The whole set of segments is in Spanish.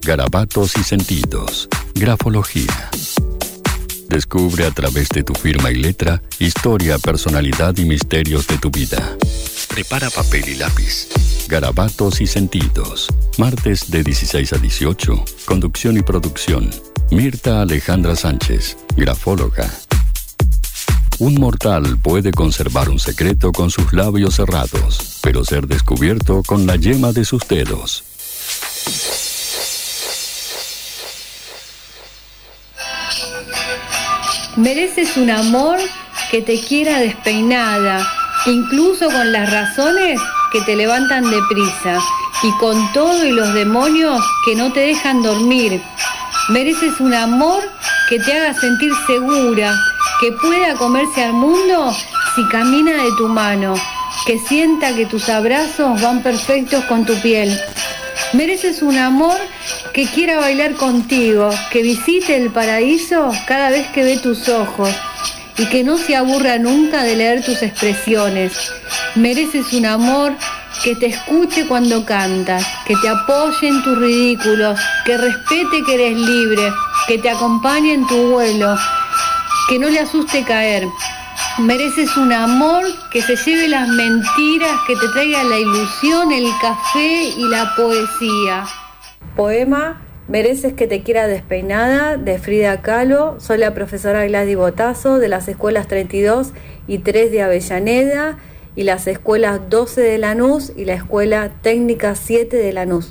Garabatos y sentidos. Grafología. Descubre a través de tu firma y letra historia, personalidad y misterios de tu vida. Prepara papel y lápiz. Garabatos y sentidos. Martes de 16 a 18. Conducción y producción. Mirta Alejandra Sánchez, grafóloga. Un mortal puede conservar un secreto con sus labios cerrados, pero ser descubierto con la yema de sus dedos. Mereces un amor que te quiera despeinada, incluso con las razones que te levantan deprisa, y con todo y los demonios que no te dejan dormir. Mereces un amor que te haga sentir segura, que pueda comerse al mundo si camina de tu mano, que sienta que tus abrazos van perfectos con tu piel. Mereces un amor que quiera bailar contigo, que visite el paraíso cada vez que ve tus ojos y que no se aburra nunca de leer tus expresiones. Mereces un amor que te escuche cuando cantas, que te apoye en tus ridículos, que respete que eres libre, que te acompañe en tu vuelo, que no le asuste caer. Mereces un amor que se lleve las mentiras, que te traiga la ilusión, el café y la poesía. Poema Mereces que te quiera despeinada, de Frida Kahlo. Soy la profesora Gladys Botazo, de las escuelas 32 y 3 de Avellaneda, y las escuelas 12 de Lanús y la escuela técnica 7 de Lanús.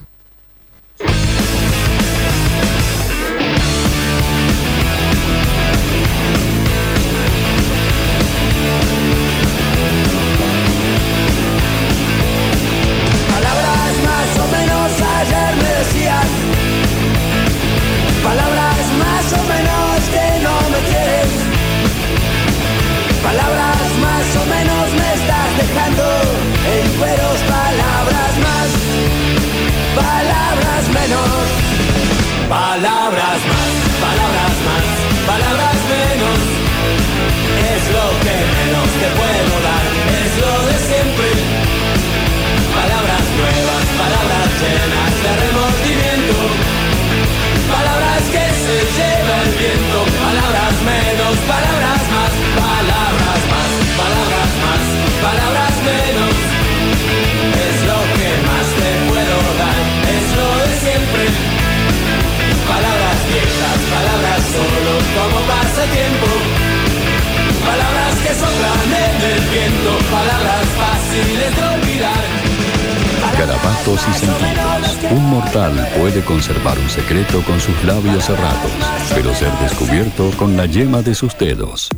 Palabras más o menos que no me quieres. Palabras más o menos me estás dejando en cueros. Palabras más, palabras menos. Palabras más, palabras más, palabras menos. Es lo que menos te puedo dar, es lo de siempre. Palabras nuevas, palabras llenas de remordimiento. Palabras que se lleva el viento, palabras menos, palabras más, palabras más, palabras más, palabras menos. Es lo que más te puedo dar, es lo de siempre. Palabras viejas, palabras solo como pasatiempo. Palabras que soplan en el viento, palabras fáciles de olvidar. Garabatos y sentidos. Un mortal puede conservar un secreto con sus labios cerrados, pero ser descubierto con la yema de sus dedos.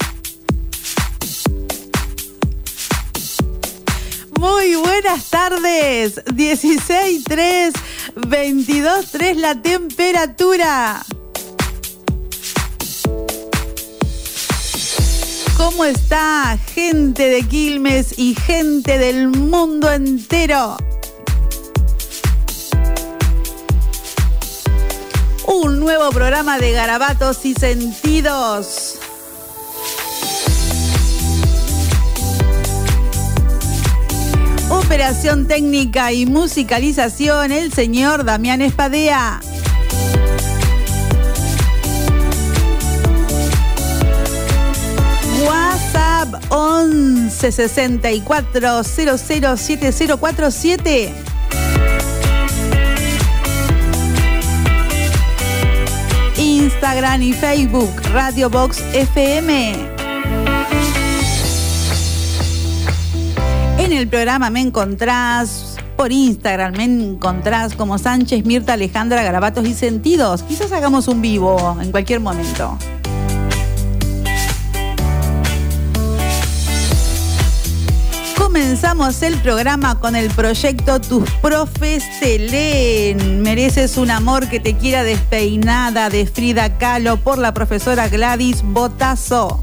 Muy buenas tardes. 16:03, 22:03 la temperatura. ¿Cómo está, gente de Quilmes y gente del mundo entero? Un nuevo programa de Garabatos y Sentidos. Operación técnica y musicalización, el señor Damián Espadea. WhatsApp 11 64 00 7047. Instagram y Facebook Radio Box FM. En el programa me encontrás, por Instagram me encontrás como Sánchez Mirta Alejandra Garabatos y Sentidos. Quizás hagamos un vivo en cualquier momento. Comenzamos el programa con el proyecto Tus profes te leen. Mereces un amor que te quiera despeinada, de Frida Kahlo, por la profesora Gladys Botazo.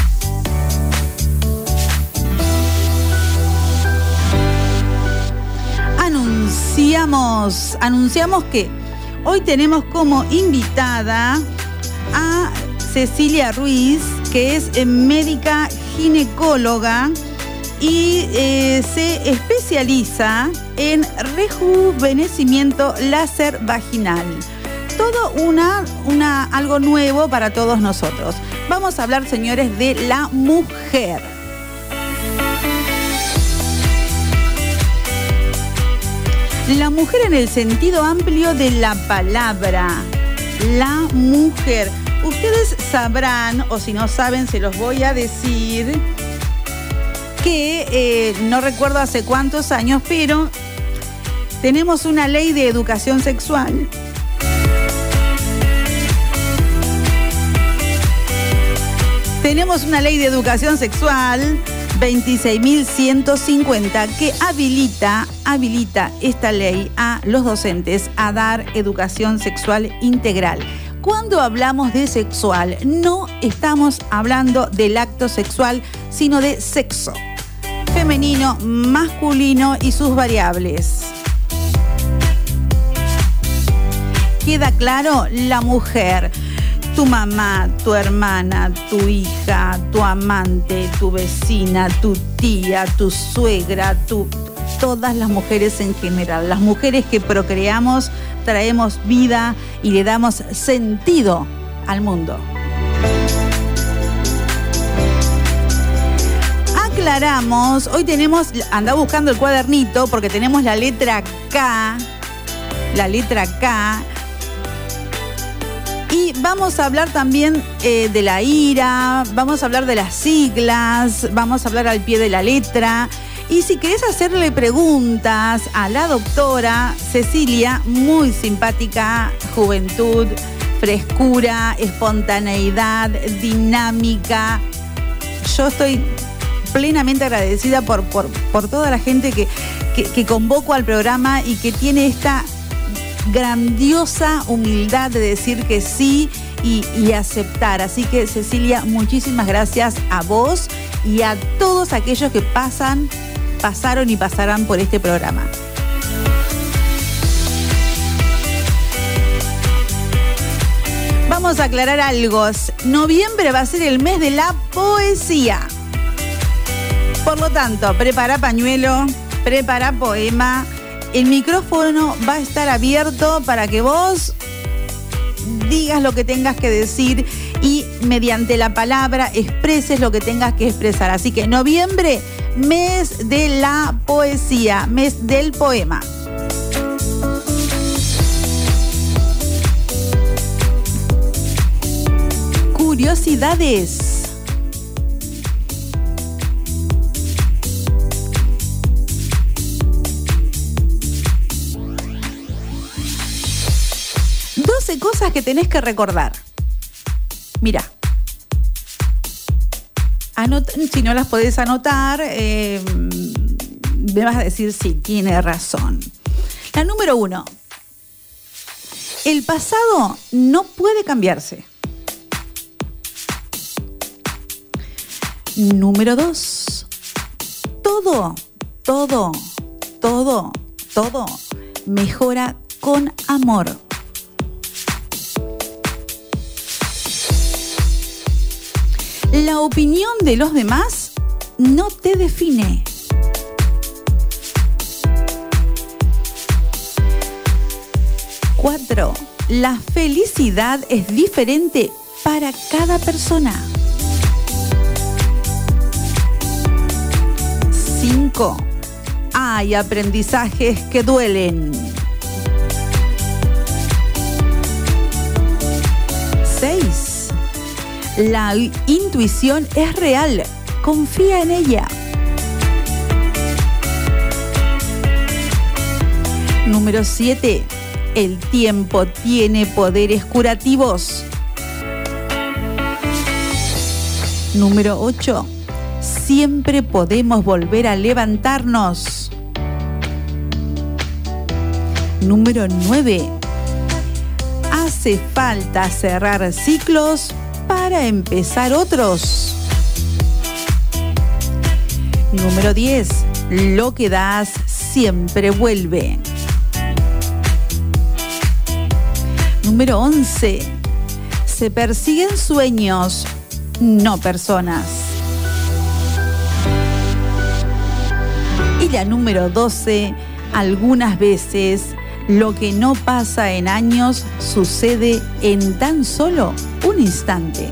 Anunciamos que hoy tenemos como invitada a Cecilia Ruiz, que es médica ginecóloga y se especializa en rejuvenecimiento láser vaginal. Todo algo nuevo para todos nosotros. Vamos a hablar, señores, de la mujer. La mujer en el sentido amplio de la palabra. La mujer. Ustedes sabrán, o si no saben, se los voy a decir, que no recuerdo hace cuántos años, pero tenemos una ley de educación sexual. Tenemos una ley de educación sexual 26.150 que habilita esta ley a los docentes a dar educación sexual integral. Cuando hablamos de sexual, no estamos hablando del acto sexual, sino de sexo. Femenino, masculino y sus variables. ¿Queda claro? La mujer. Tu mamá, tu hermana, tu hija, tu amante, tu vecina, tu tía, tu suegra, todas las mujeres en general. Las mujeres que procreamos, traemos vida y le damos sentido al mundo. Aclaramos, hoy tenemos, anda buscando el cuadernito porque tenemos la letra K. Y vamos a hablar también de la ira, vamos a hablar de las siglas, vamos a hablar al pie de la letra. Y si querés hacerle preguntas a la doctora Cecilia, muy simpática, juventud, frescura, espontaneidad, dinámica. Yo estoy plenamente agradecida por toda la gente que convoco al programa y que tiene esta grandiosa humildad de decir que sí y aceptar. Así que, Cecilia, muchísimas gracias a vos y a todos aquellos que pasaron y pasarán por este programa. Vamos a aclarar algo. Noviembre va a ser el mes de la poesía. Por lo tanto, prepara pañuelo, prepara poema. El micrófono va a estar abierto para que vos digas lo que tengas que decir y mediante la palabra expreses lo que tengas que expresar. Así que noviembre, mes de la poesía, mes del poema. Curiosidades. Cosas que tenés que recordar. Mira, si no las podés anotar, me vas a decir si tiene razón. La número 1. El pasado no puede cambiarse. Número 2. Todo mejora con amor. La opinión de los demás no te define. Cuatro, la felicidad es diferente para cada persona. 5, hay aprendizajes que duelen. 6, la intuición es real, confía en ella. Número 7, el tiempo tiene poderes curativos. Número 8, siempre podemos volver a levantarnos. Número 9, hace falta cerrar ciclos para empezar otros. Número 10, lo que das siempre vuelve. Número 11, se persiguen sueños, no personas. Y la número 12, algunas veces lo que no pasa en años sucede en tan solo un instante.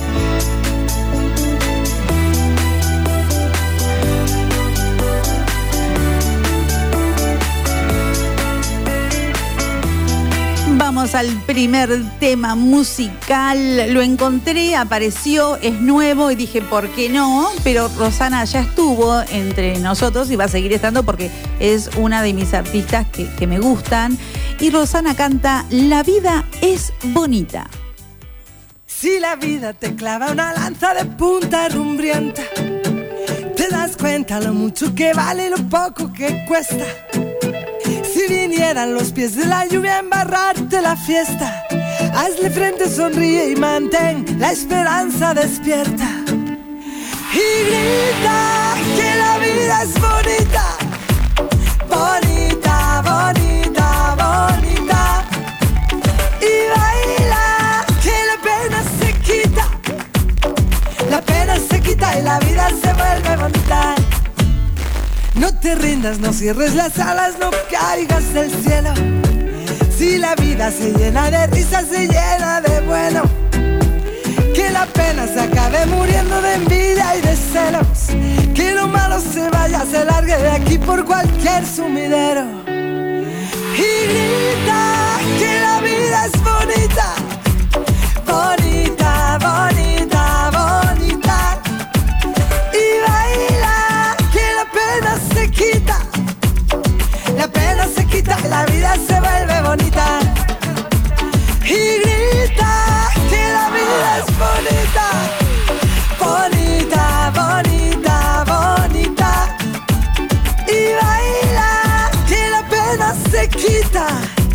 Vamos al primer tema musical. Lo encontré, apareció, es nuevo y dije, ¿por qué no? Pero Rosana ya estuvo entre nosotros y va a seguir estando porque es una de mis artistas que me gustan. Y Rosana canta La vida es bonita. Si la vida te clava una lanza de punta rumbrienta, te das cuenta lo mucho que vale y lo poco que cuesta. Si vinieran los pies de la lluvia a embarrarte la fiesta, hazle frente, sonríe y mantén la esperanza despierta. Y grita que la vida es bonita, bonita, bonita, bonita. Y baila que la pena se quita, la pena se quita y la vida se vuelve bonita. No te rindas, no cierres las alas, no caigas del cielo. Si la vida se llena de risas, se llena de bueno. Que la pena se acabe muriendo de envidia y de celos. Que lo malo se vaya, se largue de aquí por cualquier sumidero. Y grita que la vida es bonita, bonita, bonita, bonita. Y baila que la pena se quita, la pena se quita y la vida se vuelve bonita. Y grita que la vida es bonita, bonita, bonita, bonita. Y baila que la pena se quita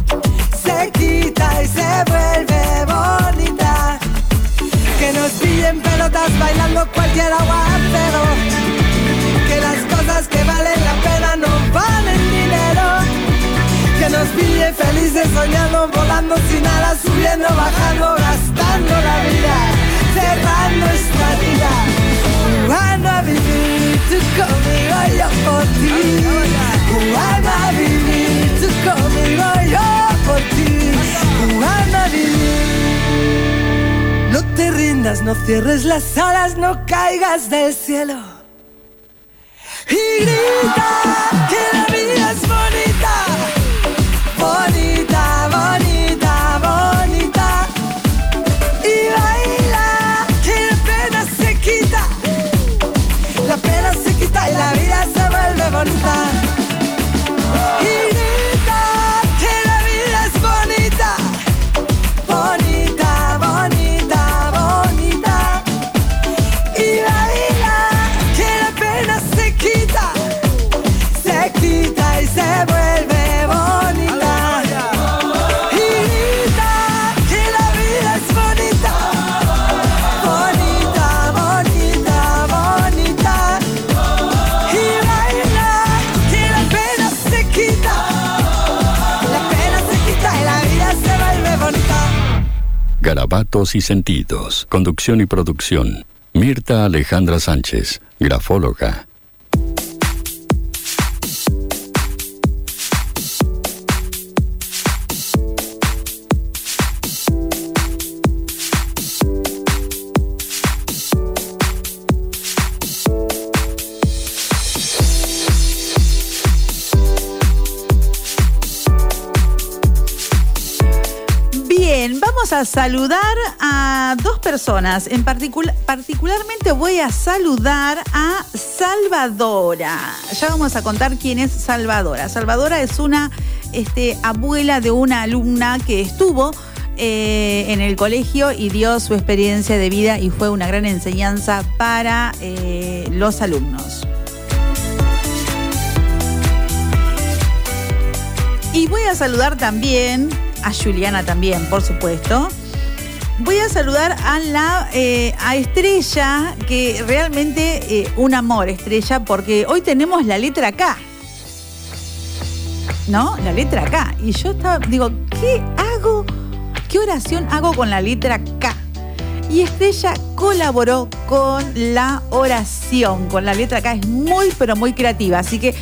y se vuelve bonita. Que nos pillen pelotas bailando cualquier aguacero, que las cosas que valen la pena no valen dinero. Que nos pillen felices soñando, volando sin alas, subiendo, bajando, gastando la vida, cerrando esta vida. Jugando a vivir, tú conmigo, yo por ti. Jugando a vivir, tú conmigo, yo por ti. Jugando a vivir. No te rindas, no cierres las alas, no caigas del cielo. Y grita que la vida es bonita, bonita, bonita, bonita. Y baila que la pena se quita, la pena se quita y la vida se vuelve bonita. Y grita que la vida es bonita, bonita, bonita, bonita. Y baila que la pena se quita y se vuelve bonita. Y grita que la vida es bonita, bonita, bonita, bonita. Y baila que la pena se quita, la pena se quita y la vida se vuelve bonita. Garabatos y sentidos. Conducción y producción. Mirta Alejandra Sánchez, grafóloga. Vamos a saludar a dos personas. Particularmente voy a saludar a Salvadora. Ya vamos a contar quién es Salvadora. Salvadora es una abuela de una alumna que estuvo en el colegio y dio su experiencia de vida y fue una gran enseñanza para los alumnos. Y voy a saludar también a Juliana también, por supuesto. Voy a saludar a Estrella, que realmente un amor, Estrella, porque hoy tenemos la letra K. ¿No? La letra K. Y yo digo, ¿qué hago? ¿Qué oración hago con la letra K? Y Estrella colaboró con la oración, con la letra acá, es muy, pero muy creativa. Así que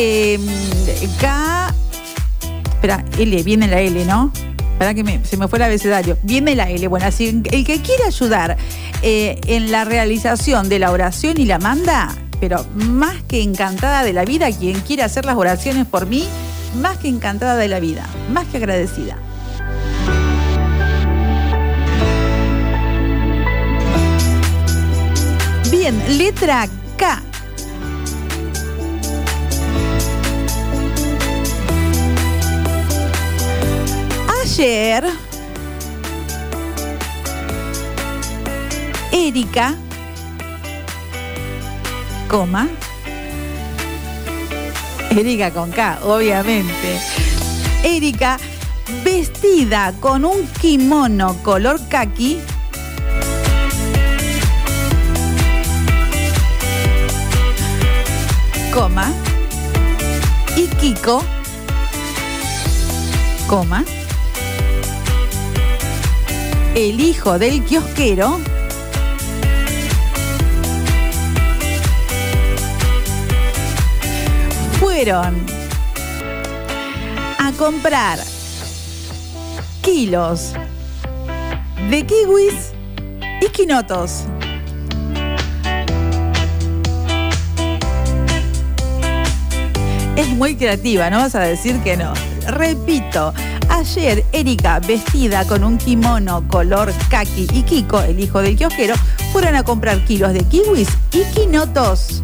acá, espera, L, viene la L, ¿no? Espera que se me fue el abecedario. Viene la L. Bueno, así el que quiere ayudar en la realización de la oración y la manda, pero más que encantada de la vida, quien quiere hacer las oraciones por mí, más que encantada de la vida, más que agradecida. Bien, letra K. Ayer, Erika, coma, Erika con K, obviamente. Erika, vestida con un kimono color caqui, coma, y Kiko, coma, el hijo del kiosquero, fueron a comprar kilos de kiwis y quinotos. Es muy creativa, no vas a decir que no. Repito, ayer Erika, vestida con un kimono color caqui, y Kiko, el hijo del kiosquero, fueron a comprar kilos de kiwis y quinotos.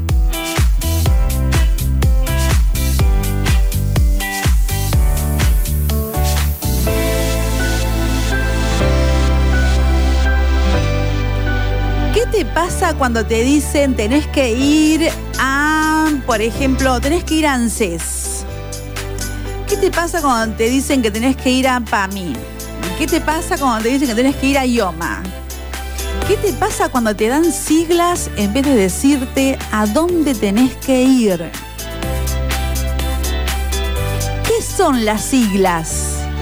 ¿Qué te pasa cuando te dicen tenés que ir a, por ejemplo, tenés que ir a ANSES? ¿Qué te pasa cuando te dicen que tenés que ir a PAMI? ¿Qué te pasa cuando te dicen que tenés que ir a IOMA? ¿Qué te pasa cuando te dan siglas en vez de decirte a dónde tenés que ir? ¿Qué son las siglas?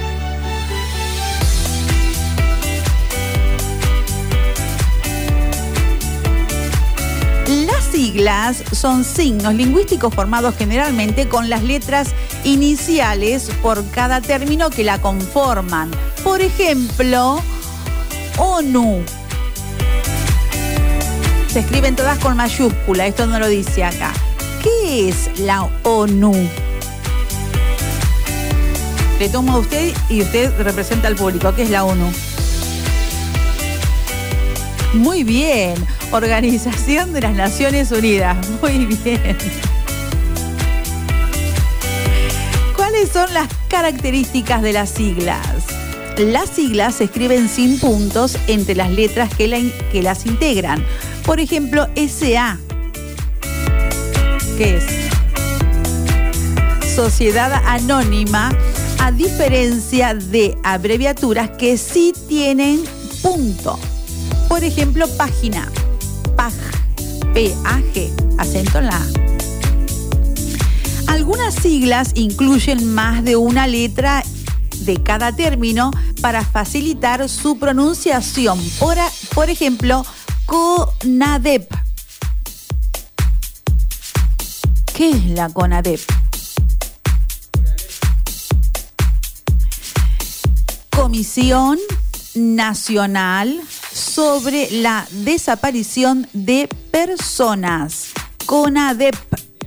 Las siglas son signos lingüísticos formados generalmente con las letras iniciales por cada término que la conforman. Por ejemplo, ONU. Se escriben todas con mayúscula, esto no lo dice acá. ¿Qué es la ONU? Le tomo a usted y usted representa al público. ¿Qué es la ONU? Muy bien. Organización de las Naciones Unidas. Muy bien. ¿Cuáles son las características de las siglas? Las siglas se escriben sin puntos entre las letras que las integran. Por ejemplo, SA. ¿Qué es? Sociedad Anónima, a diferencia de abreviaturas que sí tienen punto. Por ejemplo, página. PAG, P-A-G, acento en la A. Algunas siglas incluyen más de una letra de cada término para facilitar su pronunciación. Por ejemplo, CONADEP. ¿Qué es la CONADEP? Comisión Nacional sobre la Desaparición de Personas. CONADEP.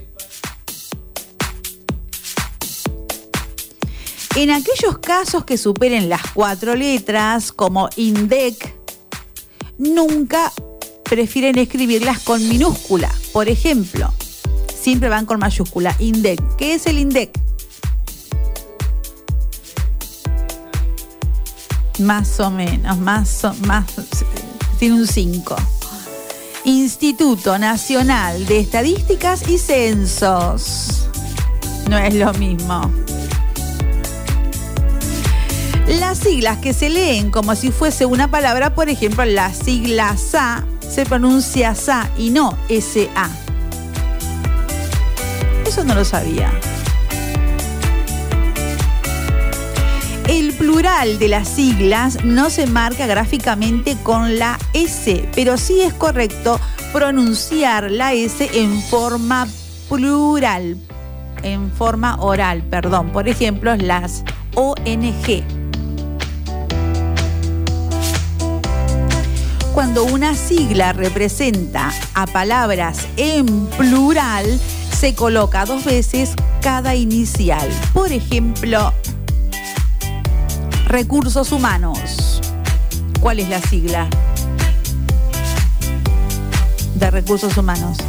En aquellos casos que superen las 4 letras, como INDEC, nunca prefieren escribirlas con minúscula. Por ejemplo, siempre van con mayúscula. INDEC. ¿Qué es el INDEC? Más o menos, más, tiene un 5. Instituto Nacional de Estadísticas y Censos. No es lo mismo. Las siglas que se leen como si fuese una palabra, por ejemplo, la sigla SA se pronuncia SA y no SA. Eso no lo sabía. El plural de las siglas no se marca gráficamente con la S, pero sí es correcto pronunciar la S en forma plural, en forma oral, perdón. Por ejemplo, las ONG. Cuando una sigla representa a palabras en plural, se coloca 2 veces cada inicial. Por ejemplo, recursos humanos. ¿Cuál es la sigla de recursos humanos?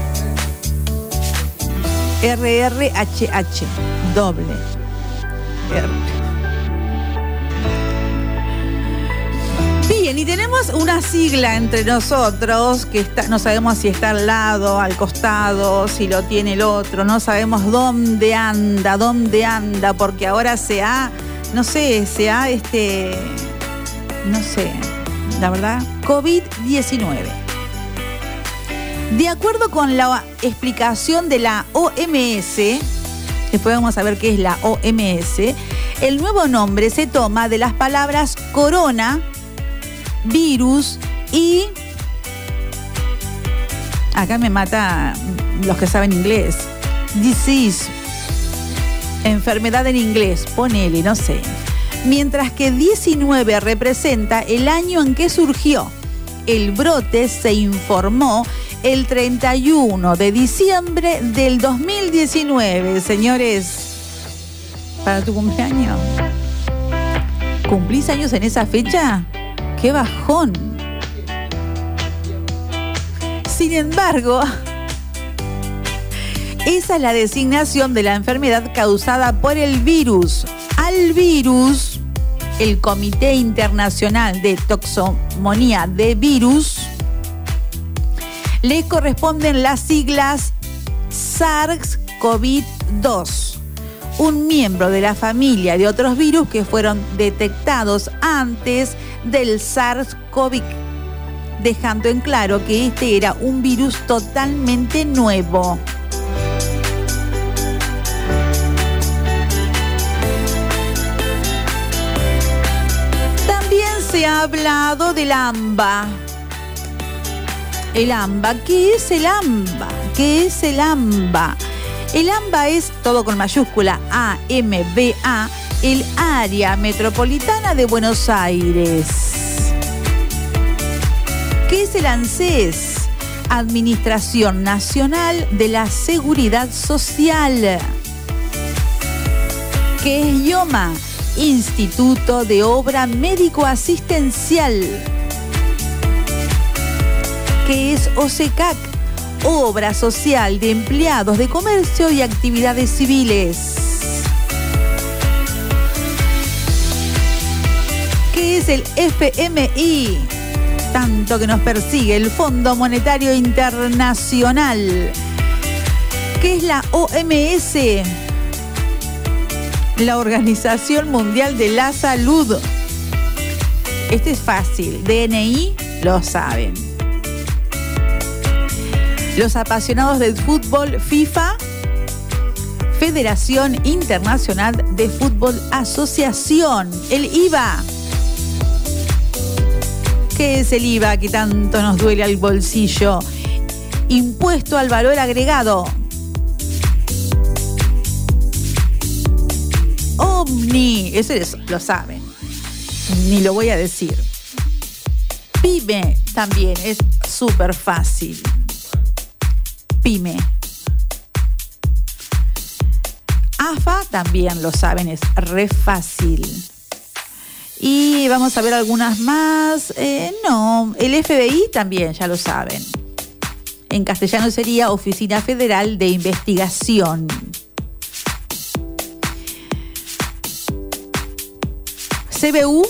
RRHH, doble R. Bien, y tenemos una sigla entre nosotros que no sabemos si está al lado, al costado, si lo tiene el otro, no sabemos dónde anda, porque ahora no sé, la verdad, COVID-19. De acuerdo con la explicación de la OMS, después vamos a ver qué es la OMS, el nuevo nombre se toma de las palabras corona, virus y... Acá me mata los que saben inglés. Disease. Enfermedad en inglés, ponele, no sé. Mientras que 19 representa el año en que surgió. El brote se informó el 31 de diciembre del 2019. Señores, para tu cumpleaños. ¿Cumplís años en esa fecha? ¡Qué bajón! Sin embargo, esa es la designación de la enfermedad causada por el virus. Al virus, el Comité Internacional de Toxicología de Virus, le corresponden las siglas SARS-CoV-2, un miembro de la familia de otros virus que fueron detectados antes del SARS-CoV, dejando en claro que este era un virus totalmente nuevo. También se ha hablado del AMBA. El AMBA, ¿qué es el AMBA? ¿Qué es el AMBA? El AMBA es, todo con mayúscula, AMBA, el área metropolitana de Buenos Aires. ¿Qué es el ANSES? Administración Nacional de la Seguridad Social. ¿Qué es IOMA? Instituto de Obra Médico Asistencial. ¿Qué es OSECAC? Obra Social de Empleados de Comercio y Actividades Civiles. ¿Qué es el FMI? Tanto que nos persigue el Fondo Monetario Internacional. ¿Qué es la OMS? La Organización Mundial de la Salud. Este es fácil. DNI, lo saben. Los apasionados del fútbol, FIFA, Federación Internacional de Fútbol Asociación. El IVA. ¿Qué es el IVA que tanto nos duele al bolsillo? Impuesto al valor agregado. OMNI, eso lo saben, ni lo voy a decir. PYME también es súper fácil. PYME. AFA también lo saben, es re fácil. Y vamos a ver algunas más. No, el FBI también, ya lo saben. En castellano sería Oficina Federal de Investigación. CBU.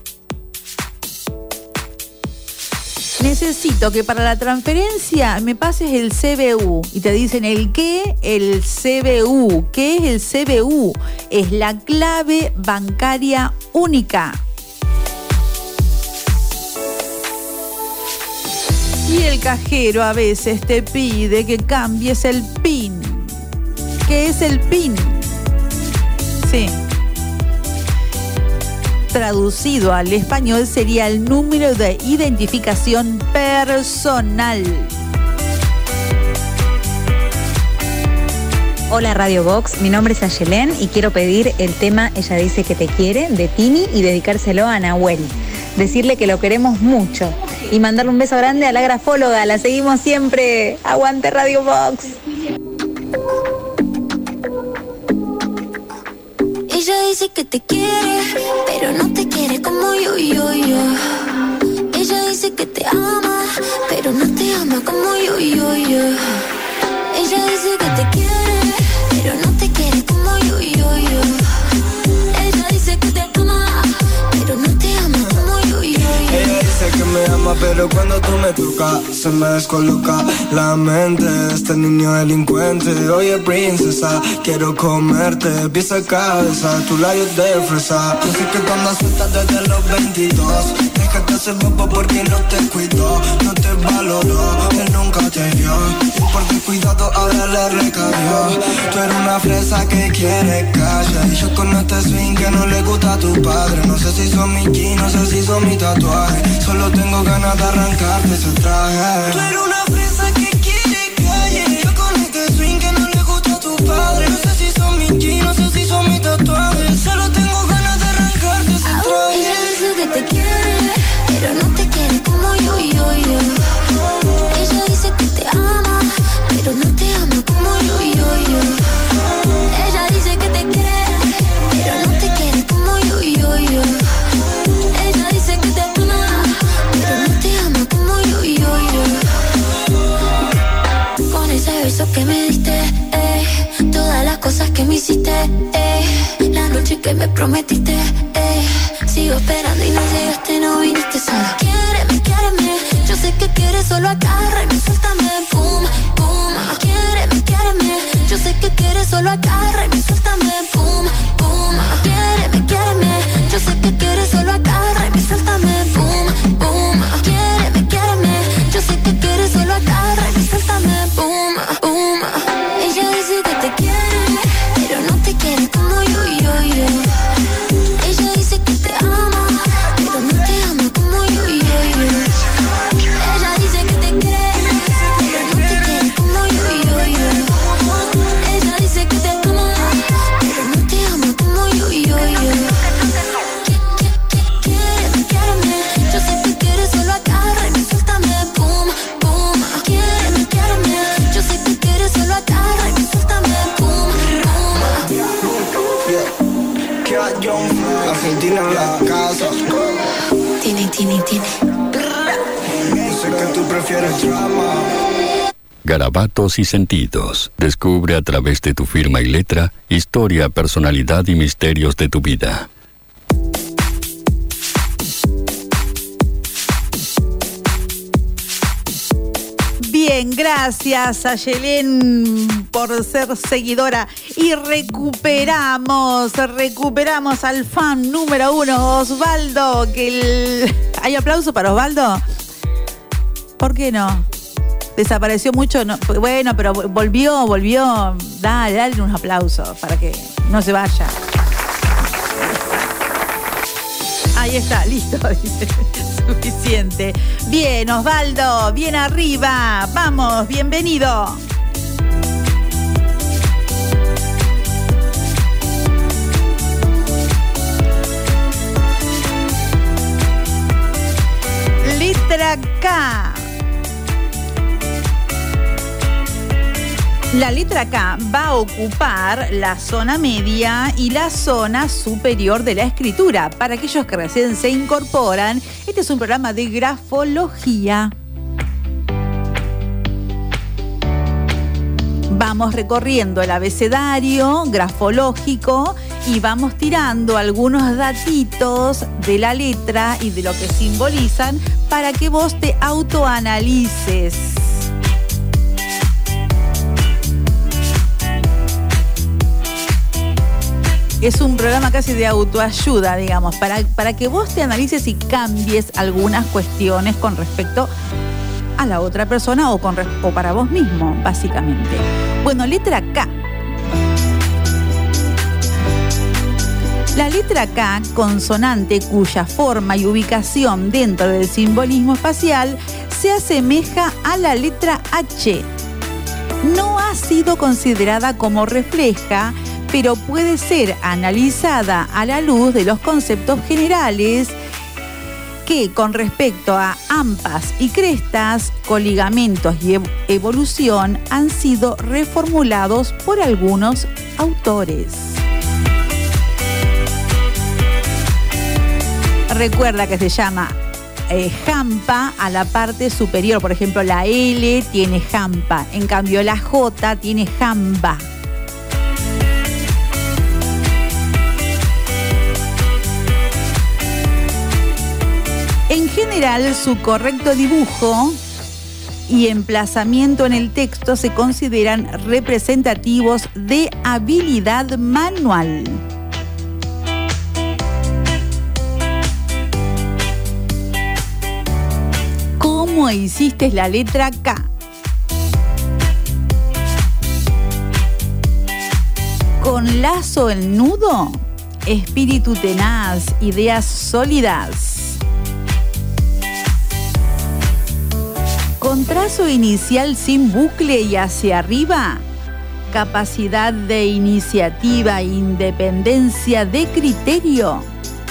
Necesito que para la transferencia me pases el CBU. Y te dicen el qué, el CBU. ¿Qué es el CBU? Es la clave bancaria única. Y el cajero a veces te pide que cambies el PIN. ¿Qué es el PIN? Sí. traducido al español sería el número de identificación personal. Hola Radio Box, mi nombre es Ayelén y quiero pedir el tema Ella dice que te quiere de Tini y dedicárselo a Nahuel. Decirle que lo queremos mucho y mandarle un beso grande a la grafóloga. La seguimos siempre. ¡Aguante Radio Box! Ella dice que te quiere, pero no te quiere como yo. Ella dice que te ama, pero no te ama como yo. Ella dice que te quiere, pero no te quiere como yo. Ella dice que te ama, pero no te ama como yo. Ella dice que me ama, pero cuando tú me tocas se me descoloca la mente de este niño delincuente. Oye princesa, quiero comerte pieza a cabeza, tu labios de fresa. Yo sé que tú andas suelta desde los 22. Déjate ser bobo porque no te cuidó, no te valoró, él nunca te vio. Y por tu cuidado ahora le recabió. Tú eres una fresa que quiere calle, y yo con este swing que no le gusta a tu padre. No sé si son mi jeans, no sé si son mi tatuaje, solo tengo ganas de arrancarte ese traje. Tú eres una fresa que quiere calle, yo con este swing que no le gusta a tu padre. No sé si son mi jeans, no sé si son mi tatuaje, solo tengo ganas de arrancarte ese traje. Ella dice que te quiere, pero no te quiere como yo. Ella dice que te ama, pero no te ama como yo. Ella dice que te quiere, pero no te quiere como yo. Ella dice que te ama, pero no te ama como yo. Con ese beso que me diste, todas las cosas que me hiciste, la noche que me prometiste, sigo esperando y no llegaste, no viniste sola. Quiéreme, yo sé que quieres, solo agárrame, suéltame, pum, pum. Quiéreme, yo sé que quieres, solo agárrame, suéltame, pum, pum. Quiéreme, yo sé que quieres, solo agárrame, suéltame, pum, pum. Quiéreme, yo sé que quieres, solo agárrame, suéltame, pum, pum. Ella dice que te quiere, pero no te quiere como yo. Ella dice que te ama, pero no te ama como yo. Ella dice que te quiere, pero no te quiere como yo. Ella dice que te ama, pero no te ama como yo. Quiéreme, yo sé que quieres, solo agárrame, suéltame, pum, pum. Quiéreme, yo sé que quieres, solo agárrame, suéltame, pum, pum. Argentina en la casa. Tiene. Yo sé que tú prefieres drama. Garabatos y sentidos. Descubre a través de tu firma y letra historia, personalidad y misterios de tu vida. Bien, gracias a Yelén por ser seguidora. Y recuperamos al fan número 1, Osvaldo. ¿Hay aplauso para Osvaldo? ¿Por qué no? Desapareció mucho, no, bueno, pero volvió. Dale unos aplausos para que no se vaya. Ahí está, listo, dice. Suficiente. Bien, Osvaldo, bien arriba. Vamos, bienvenido. Letra K. La letra K va a ocupar la zona media y la zona superior de la escritura. Para aquellos que recién se incorporan, este es un programa de grafología. Vamos recorriendo el abecedario grafológico y vamos tirando algunos datitos de la letra y de lo que simbolizan para que vos te autoanalices. Es un programa casi de autoayuda, digamos, para que vos te analices y cambies algunas cuestiones con respecto a la otra persona o para vos mismo, básicamente. Bueno, letra K. La letra K, consonante cuya forma y ubicación dentro del simbolismo espacial se asemeja a la letra H. No ha sido considerada como refleja, pero puede ser analizada a la luz de los conceptos generales que, con respecto a hampas y crestas, coligamentos y evolución, han sido reformulados por algunos autores. Recuerda que se llama jampa a la parte superior. Por ejemplo, la L tiene jampa, en cambio la J tiene jamba. En general, su correcto dibujo y emplazamiento en el texto se consideran representativos de habilidad manual. ¿Cómo hiciste la letra K? Con lazo el nudo, espíritu tenaz, ideas sólidas. Con trazo inicial sin bucle y hacia arriba, capacidad de iniciativa e independencia de criterio.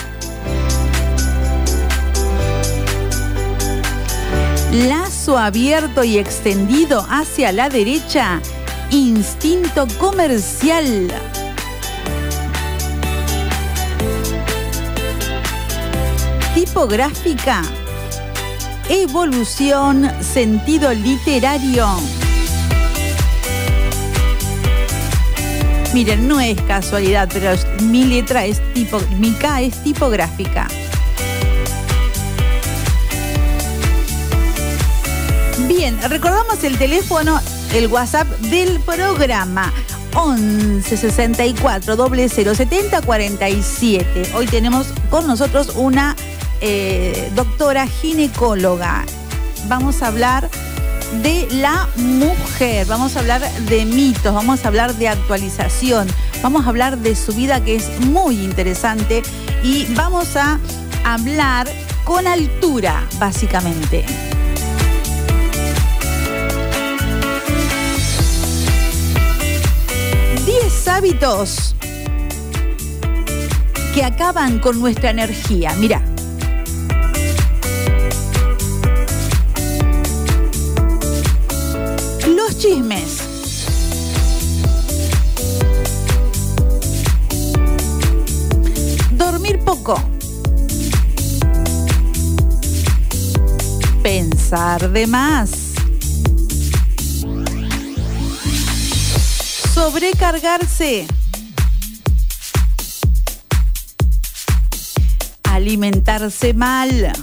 Lazo abierto y extendido hacia la derecha, instinto comercial. Tipográfica, evolución, sentido literario. Miren, no es casualidad, pero mi letra es mi K es tipográfica. Bien, recordamos el teléfono, el WhatsApp del programa 11 64 0070 47. Hoy tenemos con nosotros una doctora ginecóloga. Vamos a hablar de la mujer, vamos a hablar de mitos, vamos a hablar de actualización, vamos a hablar de su vida, que es muy interesante, y vamos a hablar con altura, básicamente. Hábitos que acaban con nuestra energía. Mira. Los chismes. Dormir poco. Pensar de más. Sobrecargarse. Alimentarse mal.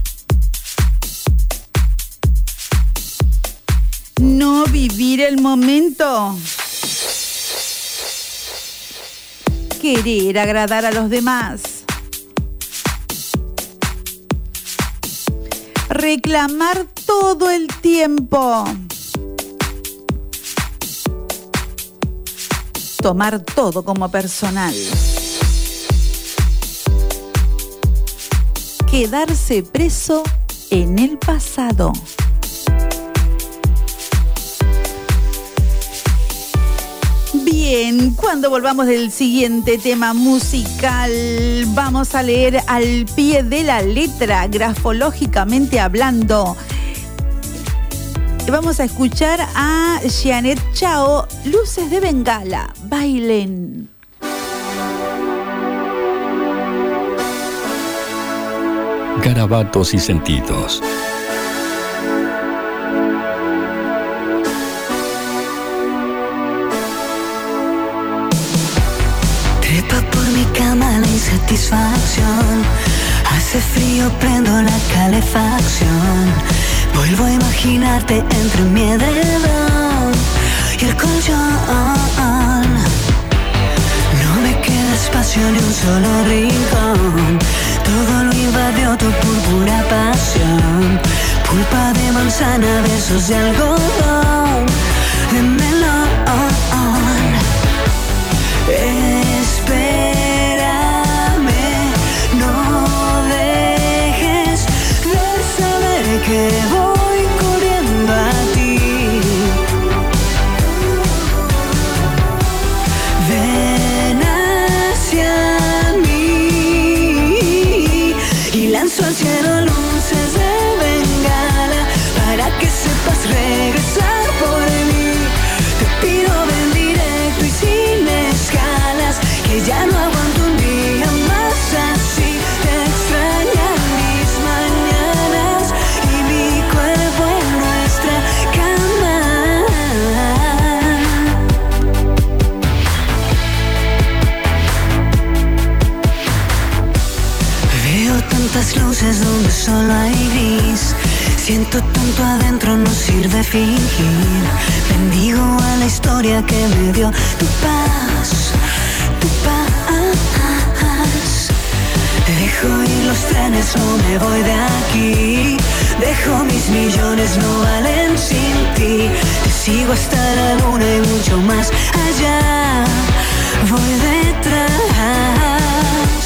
No vivir el momento. Querer agradar a los demás. Reclamar todo el tiempo. Tomar todo como personal. Quedarse preso en el pasado. Bien, cuando volvamos del siguiente tema musical, vamos a leer al pie de la letra, grafológicamente hablando. Vamos a escuchar a Jeanette Chao, Luces de Bengala, bailen. Garabatos y sentidos. Trepa por mi cama la insatisfacción. Hace frío, prendo la calefacción. Vuelvo a imaginarte entre mi edredón y el colchón. No me queda espacio ni un solo rincón. Todo lo invadió tu púrpura pasión. Pulpa de manzana, besos de algodón, de melón. Esperar que voy corriendo a ti. Ven hacia mí y lanzo al cielo luces de bengala para que sepas regresar por mí. Te pido ven directo y sin escalas, que ya no aguanto un día más así. Te extrañan mis mañanas y mi cuerpo en nuestra cama. Veo tantas luces donde solo hay gris. Siento tanto adentro, no sirve fingir. Bendigo a la historia que me dio tu paz, tu paz. Dejo ir los trenes, no me voy de aquí. Dejo mis millones, no valen sin ti. Te sigo hasta la luna y mucho más allá. Voy detrás.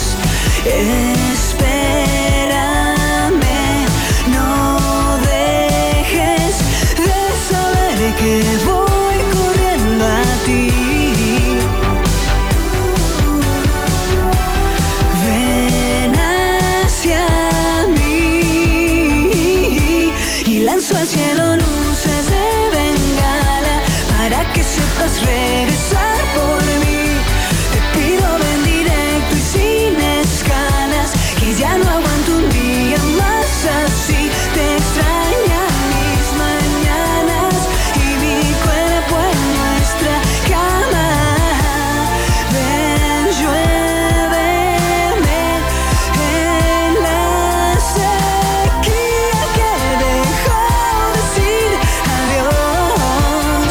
Espérame, no dejes de saber que voy corriendo a ti. Ven hacia mí y lanzo al cielo luces de bengala para que sepas regresar por mí. Te pido ven directo y sin escalas, que ya no aguanto un día más así. Te extrañan mis mañanas y mi cuerpo en nuestra cama. Ven, lluéveme en la sequía que dejó decir adiós.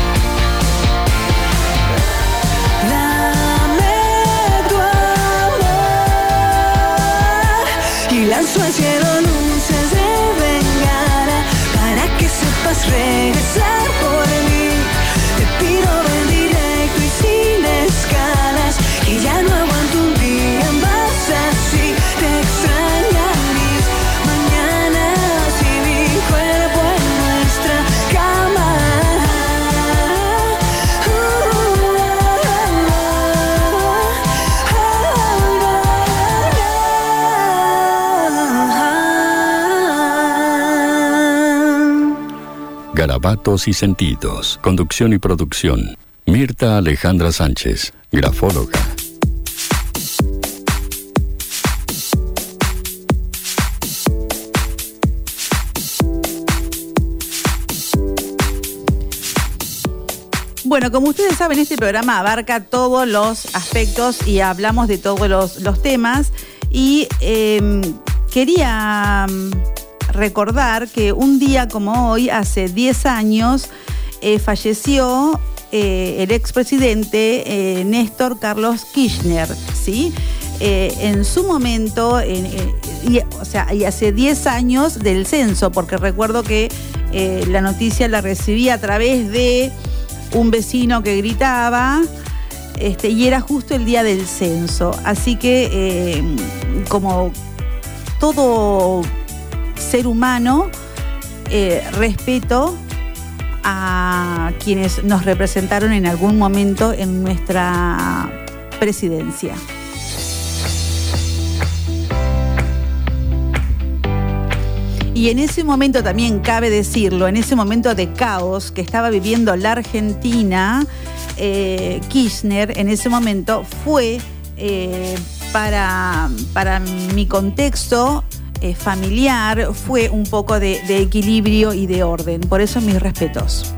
Dame tu amor y lanzo al cielo luces de bengala para que sepas regresar por mí. Te pido ven directo y sin escalas, que ya no aguanto un día más así. Te extrañan mis mañanas y mi cuerpo en nuestra cama. Garabatos y sentidos. Conducción y producción. Mirta Alejandra Sánchez, grafóloga. Bueno, como ustedes saben, este programa abarca todos los aspectos y hablamos de todos los temas. Y quería recordar que un día como hoy, hace 10 años, falleció el expresidente Néstor Carlos Kirchner, ¿sí? En su momento, y hace 10 años del censo, porque recuerdo que la noticia la recibí a través de un vecino que gritaba, y era justo el día del censo. Así que, como todo ser humano, respeto a quienes nos representaron en algún momento en nuestra presidencia. Y en ese momento también cabe decirlo, en ese momento de caos que estaba viviendo la Argentina, Kirchner en ese momento fue, para mi contexto familiar, fue un poco de equilibrio y de orden. Por eso mis respetos.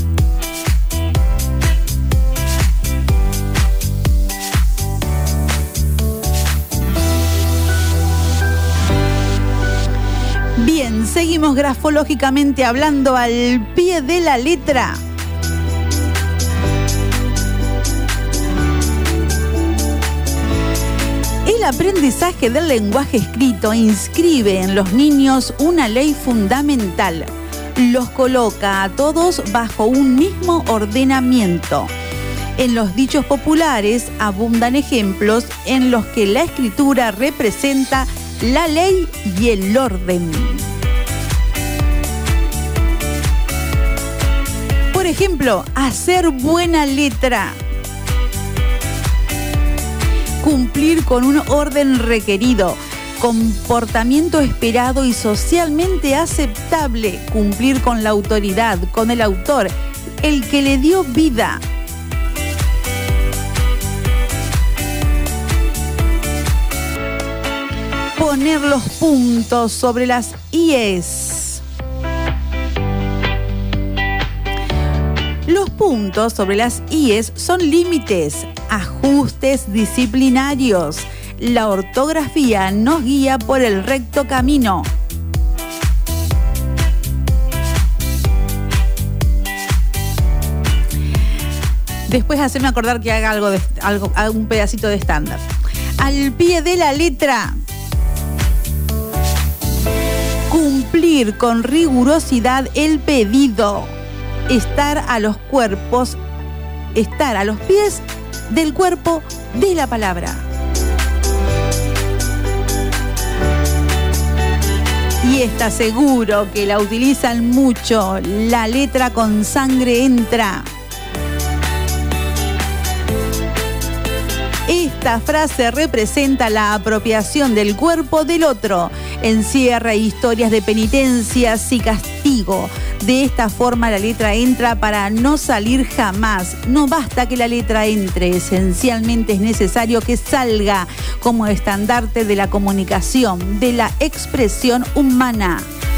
Bien, seguimos grafológicamente hablando al pie de la letra. El aprendizaje del lenguaje escrito inscribe en los niños una ley fundamental. Los coloca a todos bajo un mismo ordenamiento. En los dichos populares abundan ejemplos en los que la escritura representa la ley y el orden. Por ejemplo, hacer buena letra. Cumplir con un orden requerido. Comportamiento esperado y socialmente aceptable. Cumplir con la autoridad, con el autor, el que le dio vida. Poner los puntos sobre las IES. Los puntos sobre las IES son límites, ajustes disciplinarios. La ortografía nos guía por el recto camino. Después hacerme acordar que haga un pedacito de estándar. Al pie de la letra. Cumplir con rigurosidad el pedido. Estar a los pies del cuerpo de la palabra. Y está seguro que la utilizan mucho. La letra con sangre entra. Esta frase representa la apropiación del cuerpo del otro. Encierra historias de penitencias y castigo. De esta forma la letra entra para no salir jamás. No basta que la letra entre, esencialmente es necesario que salga como estandarte de la comunicación, de la expresión humana.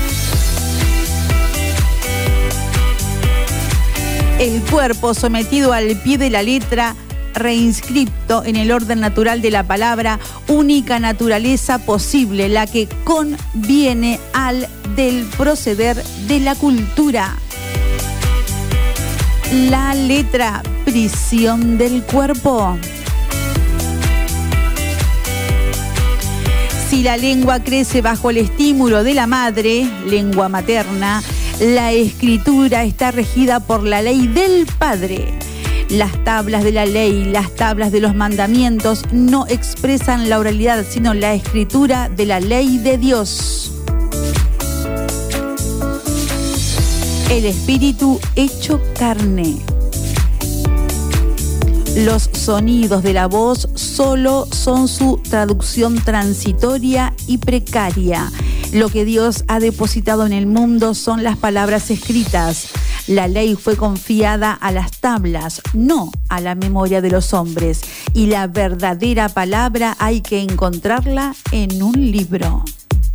El cuerpo sometido al pie de la letra, reinscripto en el orden natural de la palabra, única naturaleza posible, la que conviene al del proceder de la cultura. La letra, prisión del cuerpo. Si la lengua crece bajo el estímulo de la madre, lengua materna, la escritura está regida por la ley del padre. Las tablas de la ley, las tablas de los mandamientos no expresan la oralidad, sino la escritura de la ley de Dios. El espíritu hecho carne. Los sonidos de la voz solo son su traducción transitoria y precaria. Lo que Dios ha depositado en el mundo son las palabras escritas. La ley fue confiada a las tablas, no a la memoria de los hombres. Y la verdadera palabra hay que encontrarla en un libro.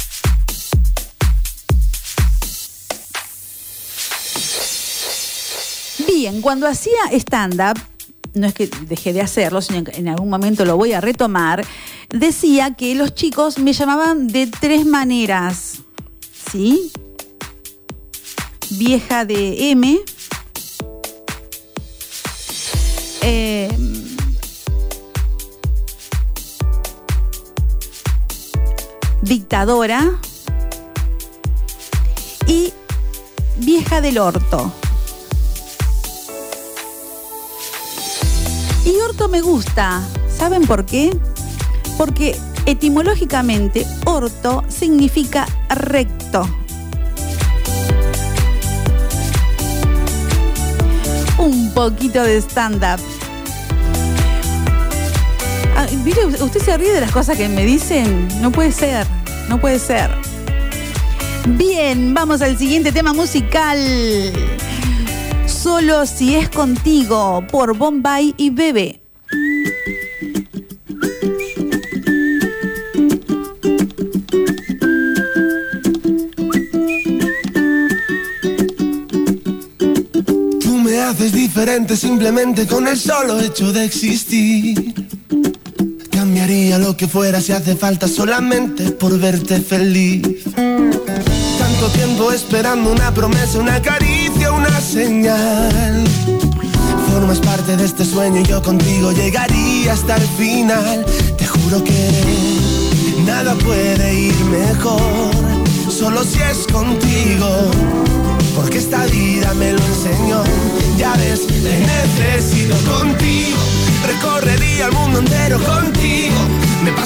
Bien, cuando hacía stand-up, no es que dejé de hacerlo, sino que en algún momento lo voy a retomar, decía que los chicos me llamaban de 3 maneras, ¿sí? Vieja de M, dictadora y vieja del orto. Y orto me gusta. ¿Saben por qué? Porque etimológicamente orto significa recto. Un poquito de stand-up. Mire, ¿usted se ríe de las cosas que me dicen? No puede ser, no puede ser. Bien, vamos al siguiente tema musical. Solo si es contigo, por Bombay y Bebe. Tú me haces diferente simplemente con el solo hecho de existir. Cambiaría lo que fuera si hace falta solamente por verte feliz. Tanto tiempo esperando una promesa, una caricia, una señal. Formas parte de este sueño y yo contigo llegaría hasta el final. Te juro que nada puede ir mejor, solo si es contigo, porque esta vida me lo enseñó. Ya ves, te necesito contigo. Recorrería el mundo entero contigo. Me pasaría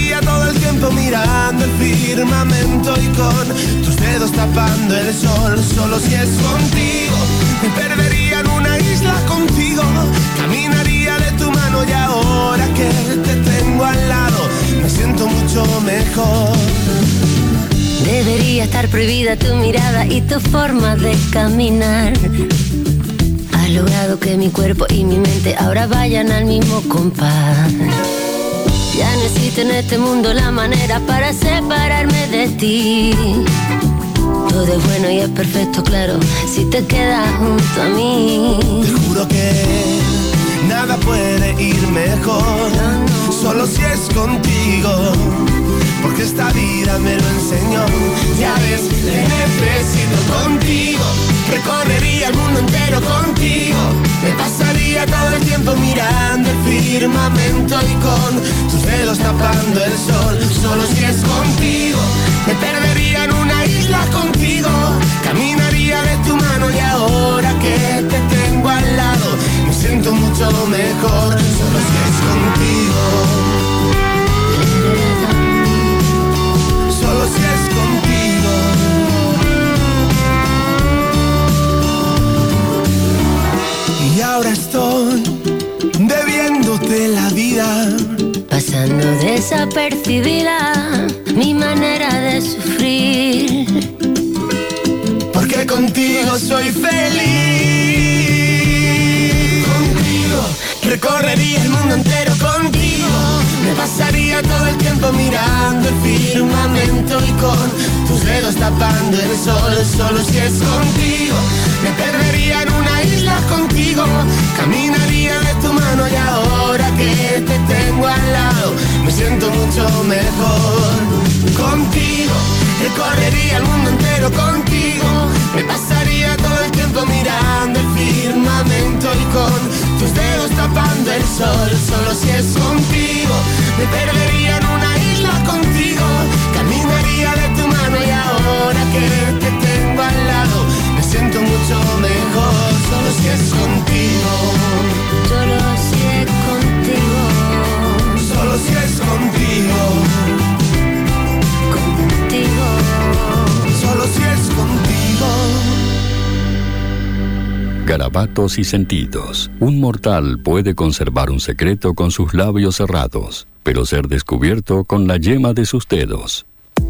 pasaría todo el tiempo mirando el firmamento y con tus dedos tapando el sol. Solo si es contigo, me perdería en una isla contigo. Caminaría de tu mano y ahora que te tengo al lado, me siento mucho mejor. Debería estar prohibida tu mirada y tu forma de caminar. Has logrado que mi cuerpo y mi mente ahora vayan al mismo compás. Ya no existe en este mundo la manera para separarme de ti. Todo es bueno y es perfecto, claro, si te quedas junto a mí. Te juro que nada puede ir mejor, solo si es contigo, porque esta vida me lo enseñó. Ya ves, te necesito contigo. Recorrería el mundo entero contigo. Me pasaría todo el tiempo mirando el firmamento y con tus dedos tapando el sol. Solo si es contigo, me perdería en una isla contigo. Caminaría de tu mano y ahora que te tengo al lado, me siento mucho mejor. Solo si es contigo. Solo si es contigo. Y ahora estoy debiéndote la vida, pasando desapercibida mi manera de sufrir. Porque contigo soy feliz. Contigo recorrería el mundo entero contigo. Me pasaría todo el tiempo mirando el firmamento y con tus dedos tapando el sol. Solo si es contigo, me perdería en una isla contigo. Caminaría de tu mano y ahora que te tengo al lado, me siento mucho mejor. Contigo recorrería el mundo entero contigo. Me pasaría todo el tiempo mirando el firmamento y con tus dedos tapando el sol. Solo si es contigo, me perdería en una isla contigo. Caminaría de tu mano y ahora que te tengo al lado, me siento mucho mejor. Solo si es contigo. Solo si es contigo. Solo si es contigo. Contigo. Solo si es contigo. Garabatos y sentidos. Un mortal puede conservar un secreto con sus labios cerrados, pero ser descubierto con la yema de sus dedos.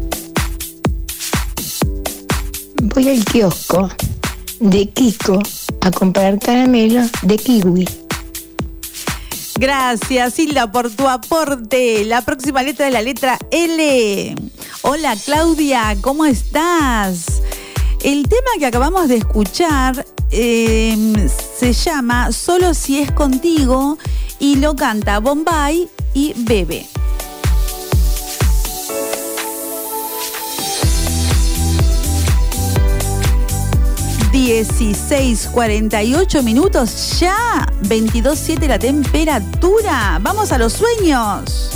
Voy al kiosco de Kiko a comprar caramelo de kiwi. Gracias, Hilda, por tu aporte. La próxima letra es la letra L. Hola, Claudia, ¿cómo estás? El tema que acabamos de escuchar se llama Solo si es contigo y lo canta Bombay y Bebe. (16:48) ya, 22:07 la temperatura. Vamos a los sueños.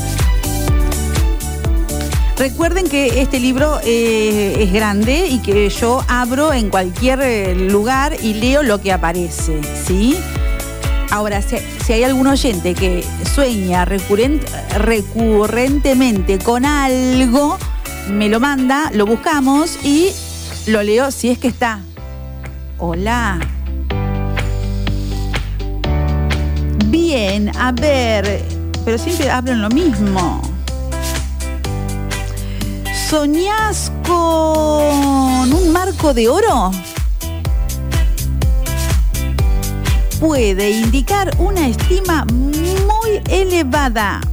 Recuerden que este libro es grande y que yo abro en cualquier lugar y leo lo que aparece, ¿sí? Ahora, si hay algún oyente que sueña recurrentemente con algo, me lo manda, lo buscamos y lo leo si es que está. Hola. Bien, a ver, pero siempre hablan lo mismo. ¿Soñás con un marco de oro? Puede indicar una estima muy elevada.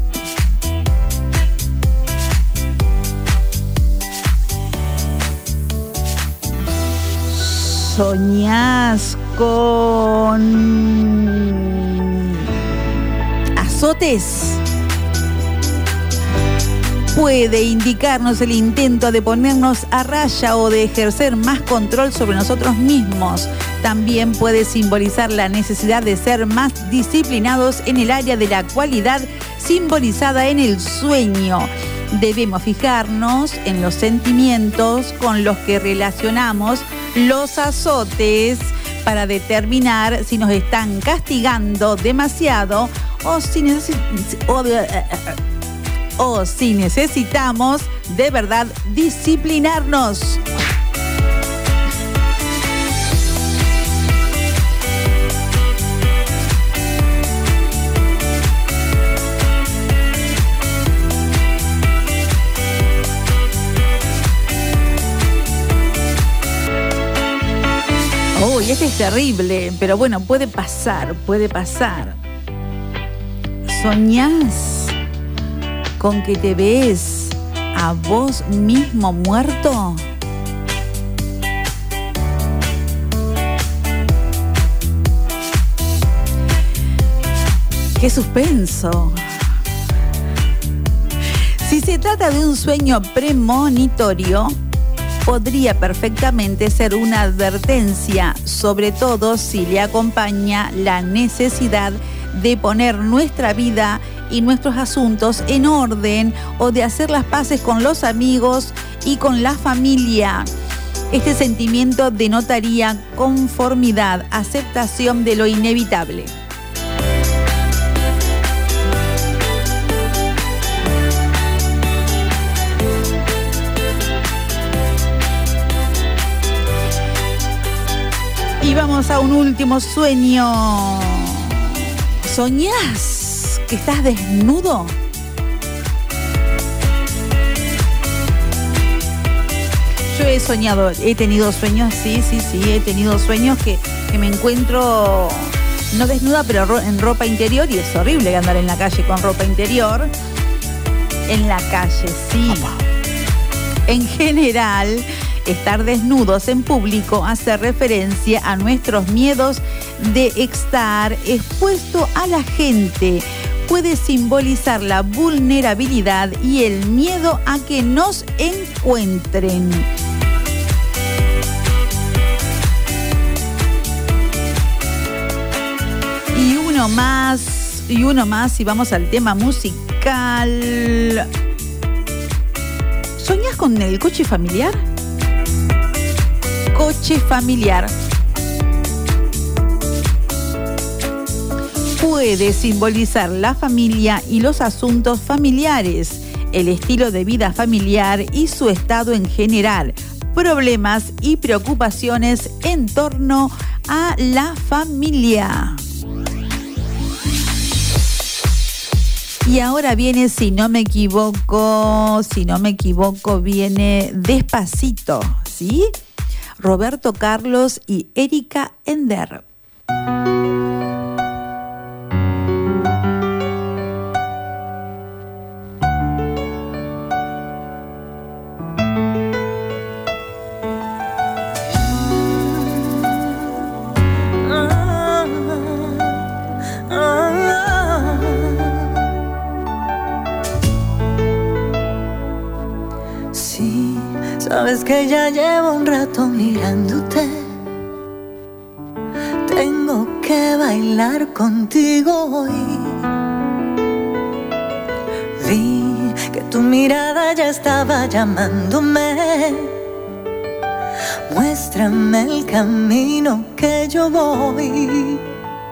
¿Soñás con azotes? Puede indicarnos el intento de ponernos a raya o de ejercer más control sobre nosotros mismos. También puede simbolizar la necesidad de ser más disciplinados en el área de la cualidad simbolizada en el sueño. Debemos fijarnos en los sentimientos con los que relacionamos los azotes para determinar si nos están castigando demasiado o si o si necesitamos de verdad disciplinarnos. Uy, este es terrible, pero bueno, puede pasar. ¿Soñás con que te ves a vos mismo muerto? ¡Qué suspenso! Si se trata de un sueño premonitorio, podría perfectamente ser una advertencia, sobre todo si le acompaña la necesidad de poner nuestra vida y nuestros asuntos en orden o de hacer las paces con los amigos y con la familia. Este sentimiento denotaría conformidad, aceptación de lo inevitable. Y vamos a un último sueño. ¿Soñás que estás desnudo? Yo he tenido sueños, sí, he tenido sueños que me encuentro no desnuda, pero en ropa interior, y es horrible andar en la calle con ropa interior. En la calle, sí. En general, estar desnudos en público hace referencia a nuestros miedos de estar expuesto a la gente. Puede simbolizar la vulnerabilidad y el miedo a que nos encuentren. Y uno más y vamos al tema musical. ¿Soñás con el coche familiar? Coche familiar puede simbolizar la familia y los asuntos familiares, el estilo de vida familiar y su estado en general, problemas y preocupaciones en torno a la familia. Y ahora viene, si no me equivoco, viene Despacito, ¿sí? Roberto Carlos y Erika Ender. Sabes que ya llevo un rato mirándote. Tengo que bailar contigo hoy. Vi que tu mirada ya estaba llamándome. Muéstrame el camino que yo voy.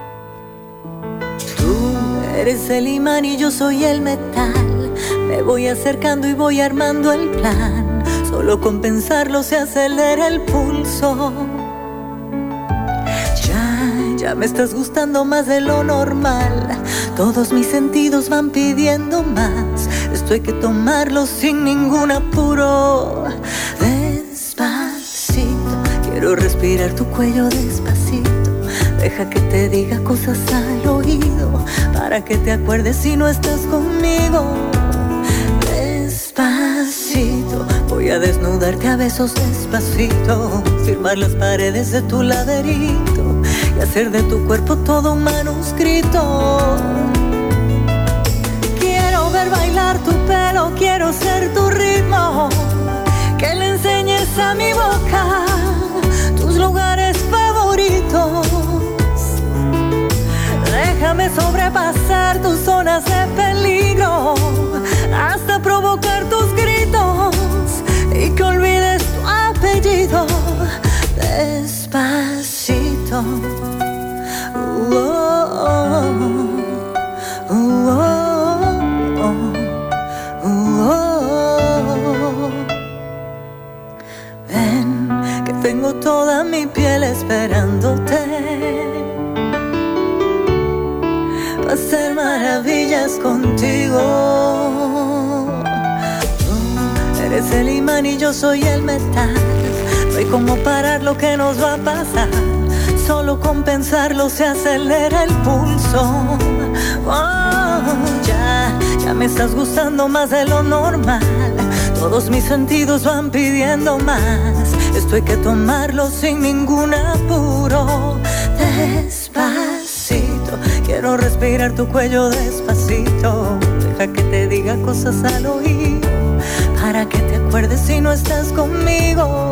Tú eres el imán y yo soy el metal. Me voy acercando y voy armando el plan. Solo con pensarlo se acelera el pulso. Ya me estás gustando más de lo normal. Todos mis sentidos van pidiendo más. Esto hay que tomarlo sin ningún apuro. Despacito, quiero respirar tu cuello despacito. Deja que te diga cosas al oído, para que te acuerdes si no estás conmigo. Despacito, voy a desnudarte a besos despacito, firmar las paredes de tu laberinto y hacer de tu cuerpo todo un manuscrito. Quiero ver bailar tu pelo, quiero ser tu ritmo, que le enseñes a mi boca tus lugares favoritos. Déjame sobrepasar tus zonas de peligro, hasta provocar tus gritos y que olvides tu apellido. Despacito. Ven, que tengo toda mi piel esperándote. Va a hacer maravillas contigo. Tú eres el imán y yo soy el metal. No hay como parar lo que nos va a pasar. Solo con pensarlo se acelera el pulso. Ya me estás gustando más de lo normal. Todos mis sentidos van pidiendo más. Esto hay que tomarlo sin ningún apuro. Despacito, quiero respirar tu cuello despacito. Deja que te diga cosas al oído, para que te acuerdes si no estás conmigo.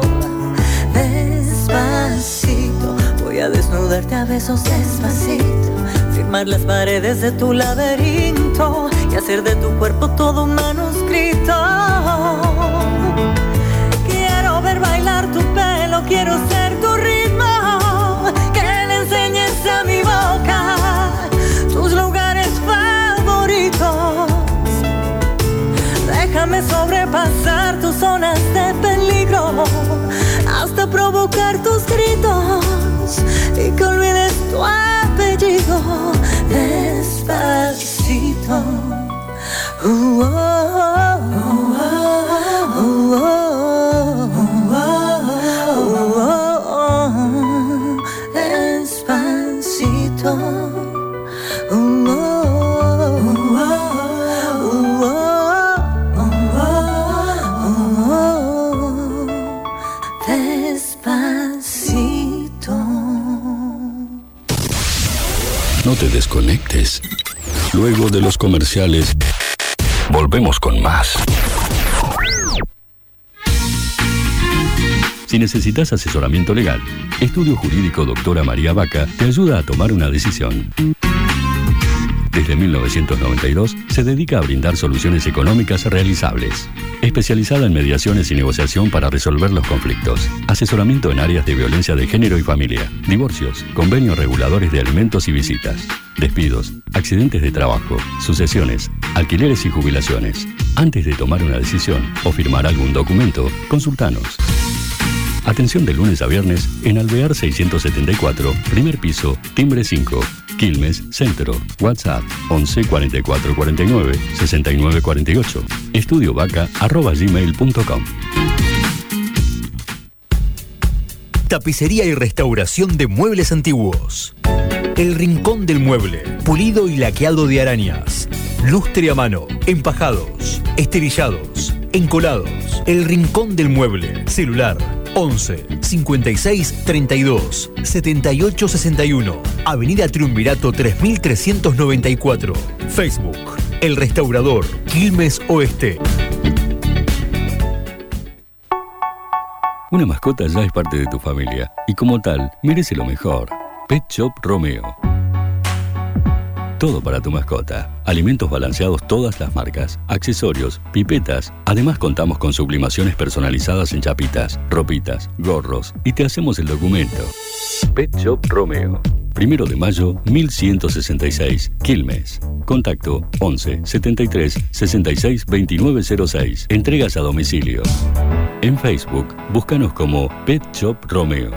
Despacito, voy a desnudarte a besos despacito. Firmar las paredes de tu laberinto y hacer de tu cuerpo todo un manuscrito. Quiero ver bailar tu pelo, quiero ser tu ritmo. Que le enseñes a mi boca tus lugares favoritos. Déjame sobrepasar tus zonas de peligro, hasta provocar tus gritos y que olvides tu apellido. Despacito. Despacito. No te desconectes. Luego de los comerciales, volvemos con más. Si necesitas asesoramiento legal, Estudio Jurídico Doctora María Vaca te ayuda a tomar una decisión. Desde 1992 se dedica a brindar soluciones económicas realizables. Especializada en mediaciones y negociación para resolver los conflictos. Asesoramiento en áreas de violencia de género y familia. Divorcios, convenios reguladores de alimentos y visitas. Despidos, accidentes de trabajo, sucesiones, alquileres y jubilaciones. Antes de tomar una decisión o firmar algún documento, consultanos. Atención de lunes a viernes en Alvear 674, primer piso, timbre 5, Quilmes, Centro. WhatsApp 11 44 49 69 48. estudiovaca@gmail.com. Tapicería y restauración de muebles antiguos. El Rincón del Mueble, pulido y laqueado de arañas. Lustre a mano, empajados, esterillados, encolados. El Rincón del Mueble, celular 11 56 32 78 61, Avenida Triunvirato 3394. Facebook, El Restaurador, Quilmes Oeste. Una mascota ya es parte de tu familia y como tal merece lo mejor. Pet Shop Romeo. Todo para tu mascota. Alimentos balanceados todas las marcas, accesorios, pipetas. Además contamos con sublimaciones personalizadas en chapitas, ropitas, gorros y te hacemos el documento. Pet Shop Romeo. 1 de mayo 1166, Quilmes. Contacto 11 73 66 2906. Entregas a domicilio. En Facebook, búscanos como Pet Shop Romeo.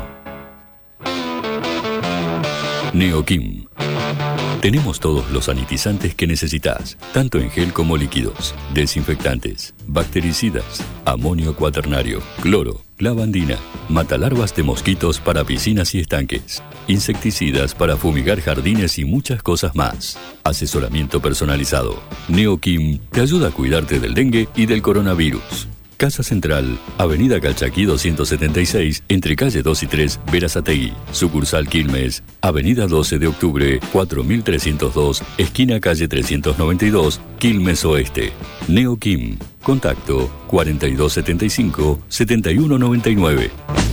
Neokim. Tenemos todos los sanitizantes que necesitas, tanto en gel como líquidos, desinfectantes, bactericidas, amonio cuaternario, cloro, lavandina, matalarvas de mosquitos para piscinas y estanques, insecticidas para fumigar jardines y muchas cosas más. Asesoramiento personalizado. Neokim te ayuda a cuidarte del dengue y del coronavirus. Casa Central, Avenida Calchaquí 276, entre calle 2 y 3, Berazategui. Sucursal Quilmes, Avenida 12 de Octubre, 4302, esquina calle 392, Quilmes Oeste. Neokim. Contacto 4275-7199.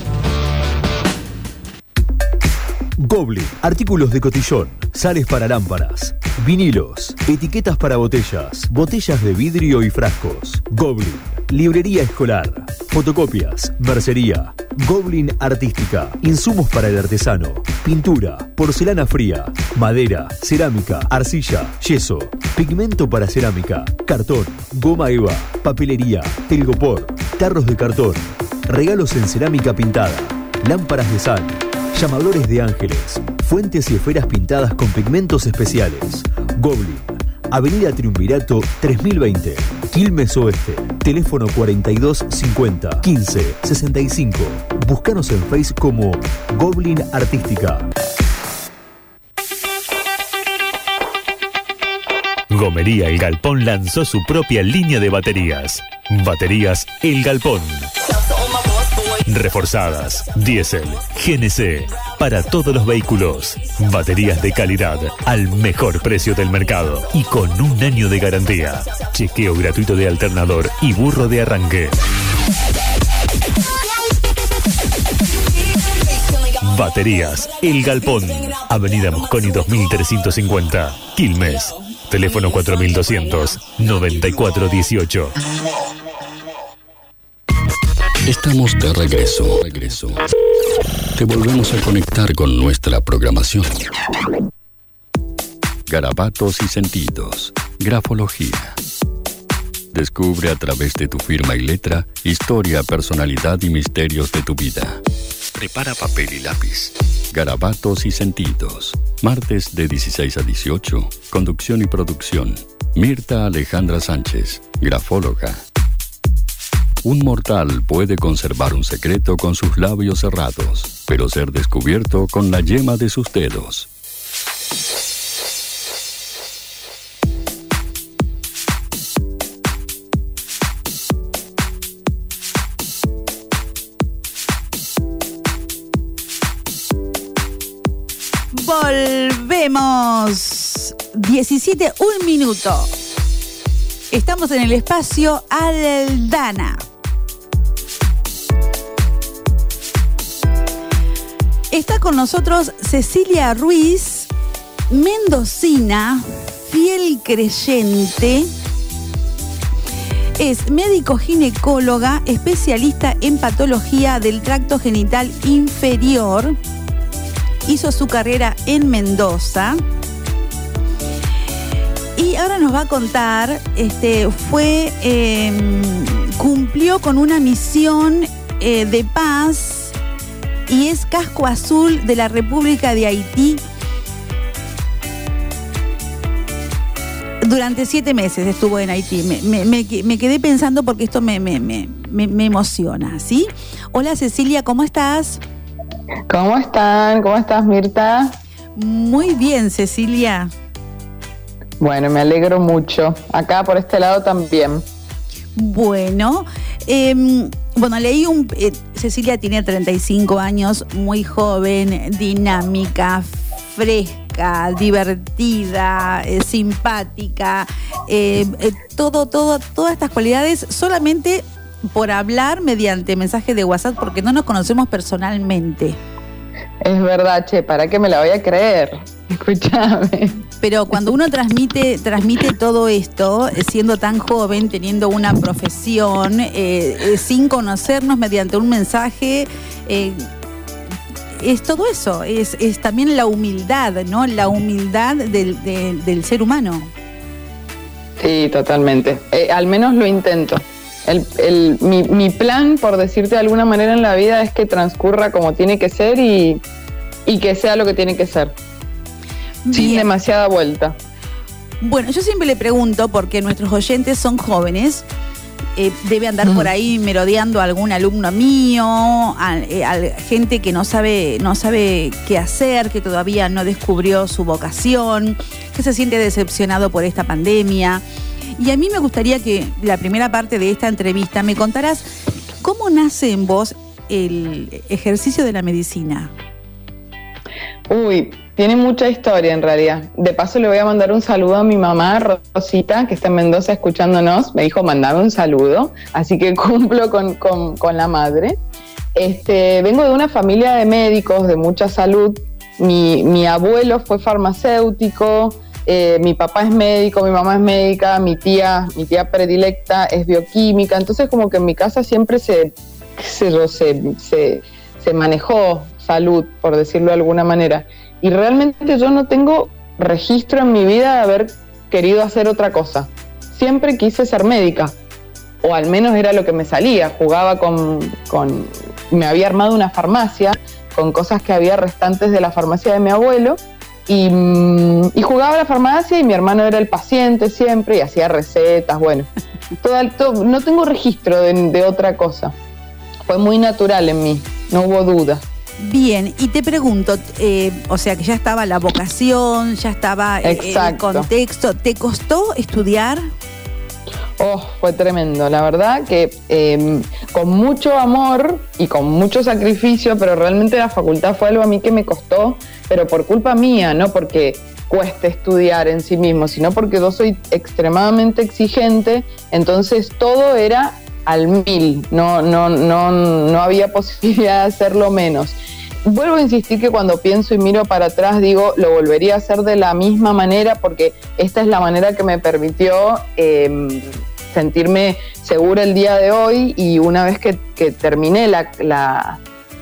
Goblin, artículos de cotillón, sales para lámparas, vinilos, etiquetas para botellas, botellas de vidrio y frascos. Goblin, librería escolar, fotocopias, mercería. Goblin Artística, insumos para el artesano, pintura, porcelana fría, madera, cerámica, arcilla, yeso, pigmento para cerámica, cartón, goma eva, papelería, telgopor, tarros de cartón. regalos en cerámica pintada, lámparas de sal, llamadores de ángeles, fuentes y esferas pintadas con pigmentos especiales. Goblin, Avenida Triunvirato 3020, Quilmes Oeste. Teléfono 4250 15 65. Búscanos en Facebook como Goblin Artística. Gomería El Galpón lanzó su propia línea de baterías. Baterías El Galpón. Reforzadas, diésel, GNC, para todos los vehículos. Baterías de calidad al mejor precio del mercado y con 1 año de garantía. Chequeo gratuito de alternador y burro de arranque. Baterías El Galpón, Avenida Mosconi 2350, Quilmes. Teléfono 4200-9418. Estamos de regreso. Te volvemos a conectar con nuestra programación. Garabatos y sentidos. Grafología. Descubre a través de tu firma y letra historia, personalidad y misterios de tu vida. Prepara papel y lápiz. Garabatos y sentidos. Martes de 16 a 18. Conducción y producción. Mirta Alejandra Sánchez, grafóloga. Un mortal puede conservar un secreto con sus labios cerrados, pero ser descubierto con la yema de sus dedos. Volvemos. 17, 1 minuto. Estamos en el espacio Aldana. Está con nosotros Cecilia Ruiz, mendocina, fiel creyente. Es médico ginecóloga, especialista en patología del tracto genital inferior. Hizo su carrera en Mendoza. Y ahora nos va a contar, cumplió con una misión de paz y es casco azul de la República de Haití. Durante 7 meses estuvo en Haití. Me quedé pensando porque esto me emociona, ¿sí? Hola Cecilia, ¿cómo estás? ¿Cómo están? ¿Cómo estás, Mirta? Muy bien, Cecilia. Bueno, me alegro mucho. Acá por este lado también. Bueno, leí Cecilia tiene 35 años, muy joven, dinámica, fresca, divertida, simpática, todas estas cualidades solamente por hablar mediante mensaje de WhatsApp, porque no nos conocemos personalmente. Es verdad, che, ¿para qué me la voy a creer? Escúchame. Pero cuando uno transmite todo esto, siendo tan joven, teniendo una profesión, sin conocernos mediante un mensaje, es todo eso, es también la humildad, ¿no? La humildad del ser humano. Sí, totalmente. Al menos lo intento. Mi plan, por decirte de alguna manera en la vida, es que transcurra como tiene que ser y que sea lo que tiene que ser. Bien. Sin demasiada vuelta. Bueno, yo siempre le pregunto, porque nuestros oyentes son jóvenes, debe andar por ahí merodeando a algún alumno mío, a gente que no sabe qué hacer, que todavía no descubrió su vocación, que se siente decepcionado por esta pandemia. Y a mí me gustaría que la primera parte de esta entrevista me contaras cómo nace en vos el ejercicio de la medicina. Uy, tiene mucha historia en realidad. De paso le voy a mandar un saludo a mi mamá, Rosita, que está en Mendoza escuchándonos. Me dijo, mandame un saludo, así que cumplo con la madre. Vengo de una familia de médicos de mucha salud. Mi abuelo fue farmacéutico, mi papá es médico, mi mamá es médica, mi tía predilecta es bioquímica. Entonces como que en mi casa siempre se manejó salud, por decirlo de alguna manera. Y realmente yo no tengo registro en mi vida de haber querido hacer otra cosa. Siempre quise ser médica, o al menos era lo que me salía. Jugaba me había armado una farmacia con cosas que había restantes de la farmacia de mi abuelo, y jugaba a la farmacia y mi hermano era el paciente siempre y hacía recetas, bueno, no tengo registro de otra cosa. Fue muy natural en mí, no hubo duda. Bien, y te pregunto, o sea que ya estaba la vocación, ya estaba el contexto, ¿te costó estudiar? Fue tremendo, la verdad que con mucho amor y con mucho sacrificio, pero realmente la facultad fue algo a mí que me costó, pero por culpa mía, no porque cueste estudiar en sí mismo, sino porque yo soy extremadamente exigente, entonces todo era al 1000, no había posibilidad de hacerlo menos. Vuelvo a insistir que cuando pienso y miro para atrás digo, lo volvería a hacer de la misma manera, porque esta es la manera que me permitió sentirme segura el día de hoy, y una vez que terminé la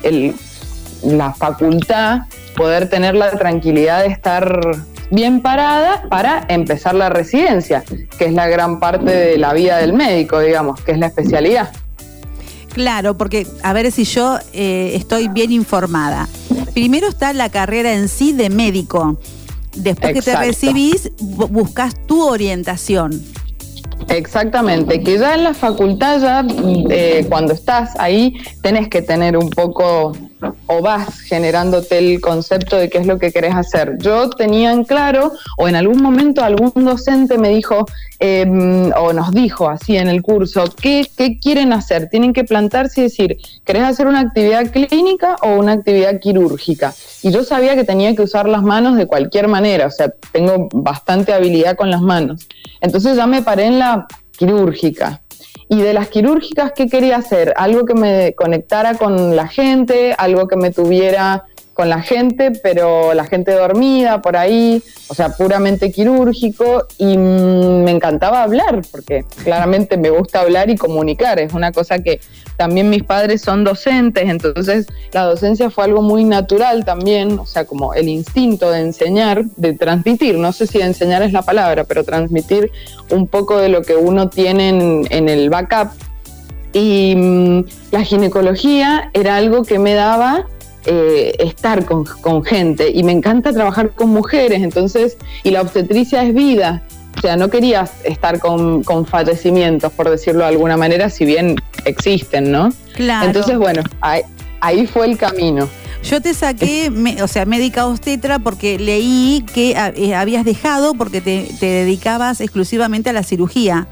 facultad, poder tener la tranquilidad de estar bien parada para empezar la residencia, que es la gran parte de la vida del médico, digamos, que es la especialidad. Claro, porque a ver si yo estoy bien informada. Primero está la carrera en sí de médico. Después que te recibís, buscas tu orientación. Exactamente, que ya en la facultad, ya cuando estás ahí, tenés que tener un poco, o vas generándote el concepto de qué es lo que querés hacer. Yo tenía en claro, o en algún momento algún docente me dijo, o nos dijo así en el curso, ¿qué quieren hacer? Tienen que plantarse y decir, ¿querés hacer una actividad clínica o una actividad quirúrgica? Y yo sabía que tenía que usar las manos de cualquier manera, o sea, tengo bastante habilidad con las manos. Entonces ya me paré en la quirúrgica. Y de las quirúrgicas, ¿qué quería hacer? Algo que me conectara con la gente, algo que me tuviera con la gente, pero la gente dormida por ahí, o sea, puramente quirúrgico, y me encantaba hablar, porque claramente me gusta hablar y comunicar, es una cosa que también mis padres son docentes, entonces la docencia fue algo muy natural también, o sea, como el instinto de enseñar, de transmitir, no sé si enseñar es la palabra, pero transmitir un poco de lo que uno tiene en el backup, y la ginecología era algo que me daba estar con gente, y me encanta trabajar con mujeres, entonces, y la obstetricia es vida, o sea, no quería estar con fallecimientos, por decirlo de alguna manera, si bien existen, ¿no? Claro. Entonces, bueno, ahí fue el camino. Yo te saqué, médica obstetra, porque leí que habías dejado porque te dedicabas exclusivamente a la cirugía.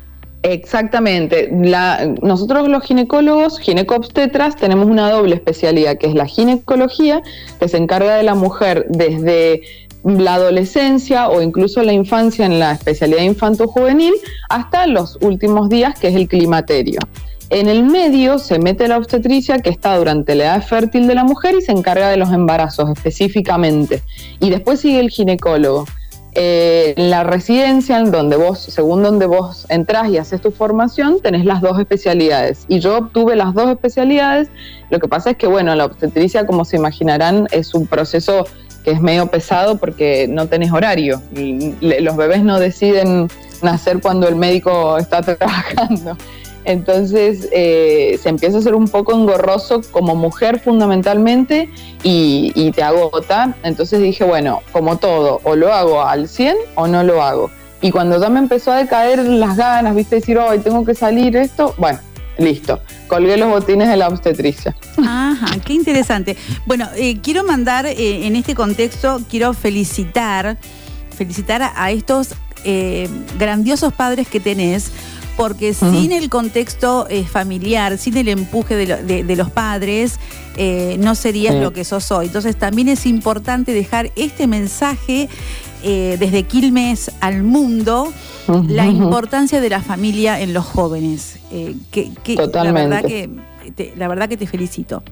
Exactamente. Nosotros los ginecólogos, ginecobstetras, tenemos una doble especialidad, que es la ginecología, que se encarga de la mujer desde la adolescencia o incluso la infancia en la especialidad infanto-juvenil hasta los últimos días, que es el climaterio. En el medio se mete la obstetricia, que está durante la edad fértil de la mujer y se encarga de los embarazos específicamente. Y después sigue el ginecólogo. En la residencia, según donde vos entrás y haces tu formación, tenés las dos especialidades, y yo obtuve las dos especialidades. Lo que pasa es que, bueno, la obstetricia, como se imaginarán, es un proceso que es medio pesado porque no tenés horario, los bebés no deciden nacer cuando el médico está trabajando. Entonces se empieza a hacer un poco engorroso como mujer fundamentalmente, y te agota. Entonces dije, bueno, como todo, o lo hago al 100 o no lo hago. Y cuando ya me empezó a decaer las ganas, viste, decir, hoy tengo que salir esto, bueno, listo, colgué los botines de la obstetricia. Ajá, qué interesante. Bueno, quiero mandar, en este contexto, quiero felicitar a estos grandiosos padres que tenés, porque sin el contexto familiar, sin el empuje de los padres, no serías lo que sos hoy. Entonces también es importante dejar este mensaje desde Quilmes al mundo, la importancia de la familia en los jóvenes. Totalmente. La verdad que te felicito.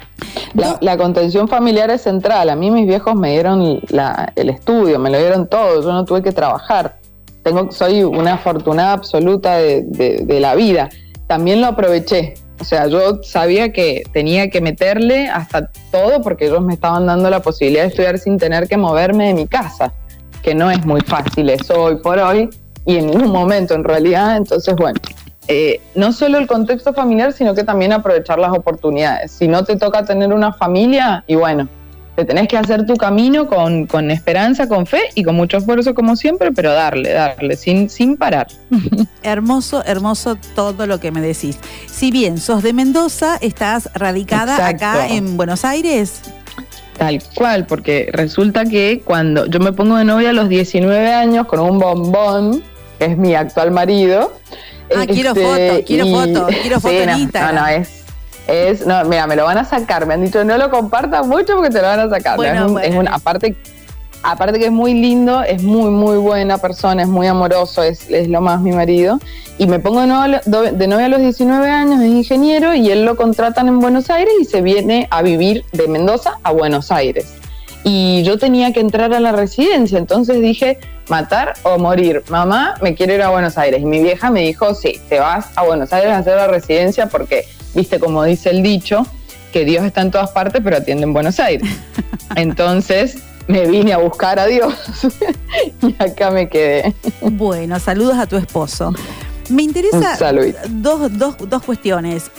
La contención familiar es central. A mí mis viejos me dieron el estudio, me lo dieron todo, yo no tuve que trabajar. Soy una afortunada absoluta de la vida. También lo aproveché. O sea, yo sabía que tenía que meterle hasta todo, porque ellos me estaban dando la posibilidad de estudiar sin tener que moverme de mi casa, que no es muy fácil eso hoy por hoy, y en ningún momento en realidad. Entonces, bueno, no solo el contexto familiar, sino que también aprovechar las oportunidades. Si no te toca tener una familia, y bueno, te tenés que hacer tu camino con esperanza, con fe y con mucho esfuerzo como siempre, pero darle, sin parar. Hermoso, hermoso todo lo que me decís. Si bien sos de Mendoza, estás radicada acá en Buenos Aires. Tal cual, porque resulta que cuando yo me pongo de novia a los 19 años con un bombón, que es mi actual marido. Quiero foto en Instagram. No, mira, me lo van a sacar, me han dicho no lo compartas mucho porque te lo van a sacar. Bueno, aparte que es muy lindo, es muy muy buena persona, es muy amoroso, es lo más mi marido. Y me pongo de novia a los 19 años, es ingeniero y él lo contratan en Buenos Aires y se viene a vivir de Mendoza a Buenos Aires. Y yo tenía que entrar a la residencia, entonces dije, matar o morir. Mamá, me quiero ir a Buenos Aires. Y mi vieja me dijo, sí, te vas a Buenos Aires a hacer la residencia porque, viste, como dice el dicho, que Dios está en todas partes, pero atiende en Buenos Aires. Entonces me vine a buscar a Dios y acá me quedé. Bueno, saludos a tu esposo. Me interesa dos cuestiones.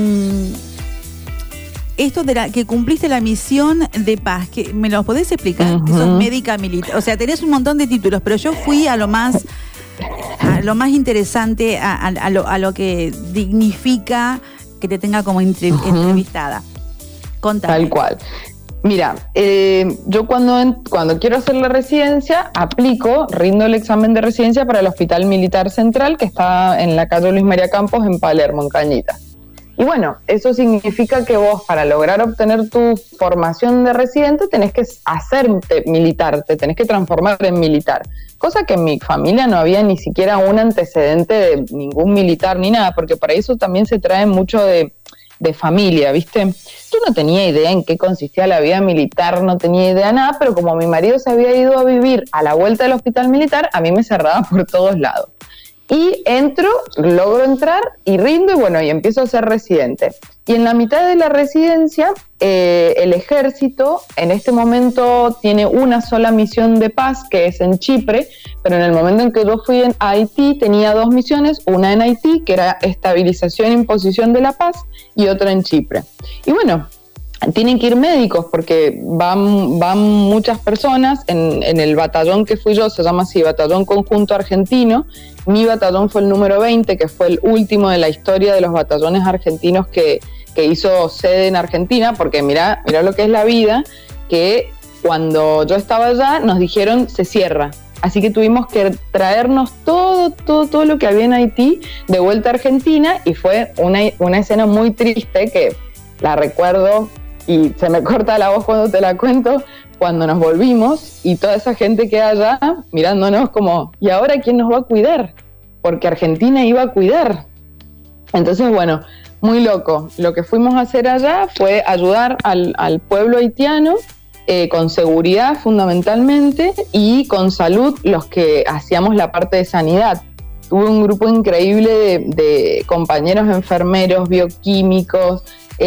Esto de que cumpliste la misión de paz, que ¿me lo podés explicar? Uh-huh. Sos médica militar, o sea, tenés un montón de títulos, pero yo fui a lo más interesante, a lo que dignifica que te tenga como entrevistada. Contame. Tal cual. Mira, yo cuando quiero hacer la residencia, rindo el examen de residencia para el Hospital Militar Central, que está en la calle Luis María Campos, en Palermo, en Cañitas. Y bueno, eso significa que vos, para lograr obtener tu formación de residente, tenés que hacerte militar, te tenés que transformar en militar. Cosa que en mi familia no había ni siquiera un antecedente de ningún militar ni nada, porque para eso también se trae mucho de familia, ¿viste? Yo no tenía idea en qué consistía la vida militar, no tenía idea nada, pero como mi marido se había ido a vivir a la vuelta del hospital militar, a mí me cerraba por todos lados. Y logro entrar y rindo y empiezo a ser residente. Y en la mitad de la residencia, el ejército en este momento tiene una sola misión de paz, que es en Chipre, pero en el momento en que yo fui a Haití tenía dos misiones, una en Haití, que era estabilización e imposición de la paz, y otra en Chipre. Y bueno, tienen que ir médicos porque van muchas personas. En el batallón que fui yo, se llama así, Batallón Conjunto Argentino. Mi batallón fue el número 20, que fue el último de la historia de los batallones argentinos que hizo sede en Argentina, porque mirá lo que es la vida, que cuando yo estaba allá nos dijeron se cierra. Así que tuvimos que traernos todo lo que había en Haití de vuelta a Argentina, y fue una escena muy triste que la recuerdo y se me corta la voz cuando te la cuento, cuando nos volvimos y toda esa gente que hay allá mirándonos como, ¿y ahora quién nos va a cuidar? Porque Argentina iba a cuidar. Entonces, bueno, muy loco. Lo que fuimos a hacer allá fue ayudar al pueblo haitiano, con seguridad fundamentalmente, y con salud, los que hacíamos la parte de sanidad. Tuve un grupo increíble de compañeros enfermeros, bioquímicos,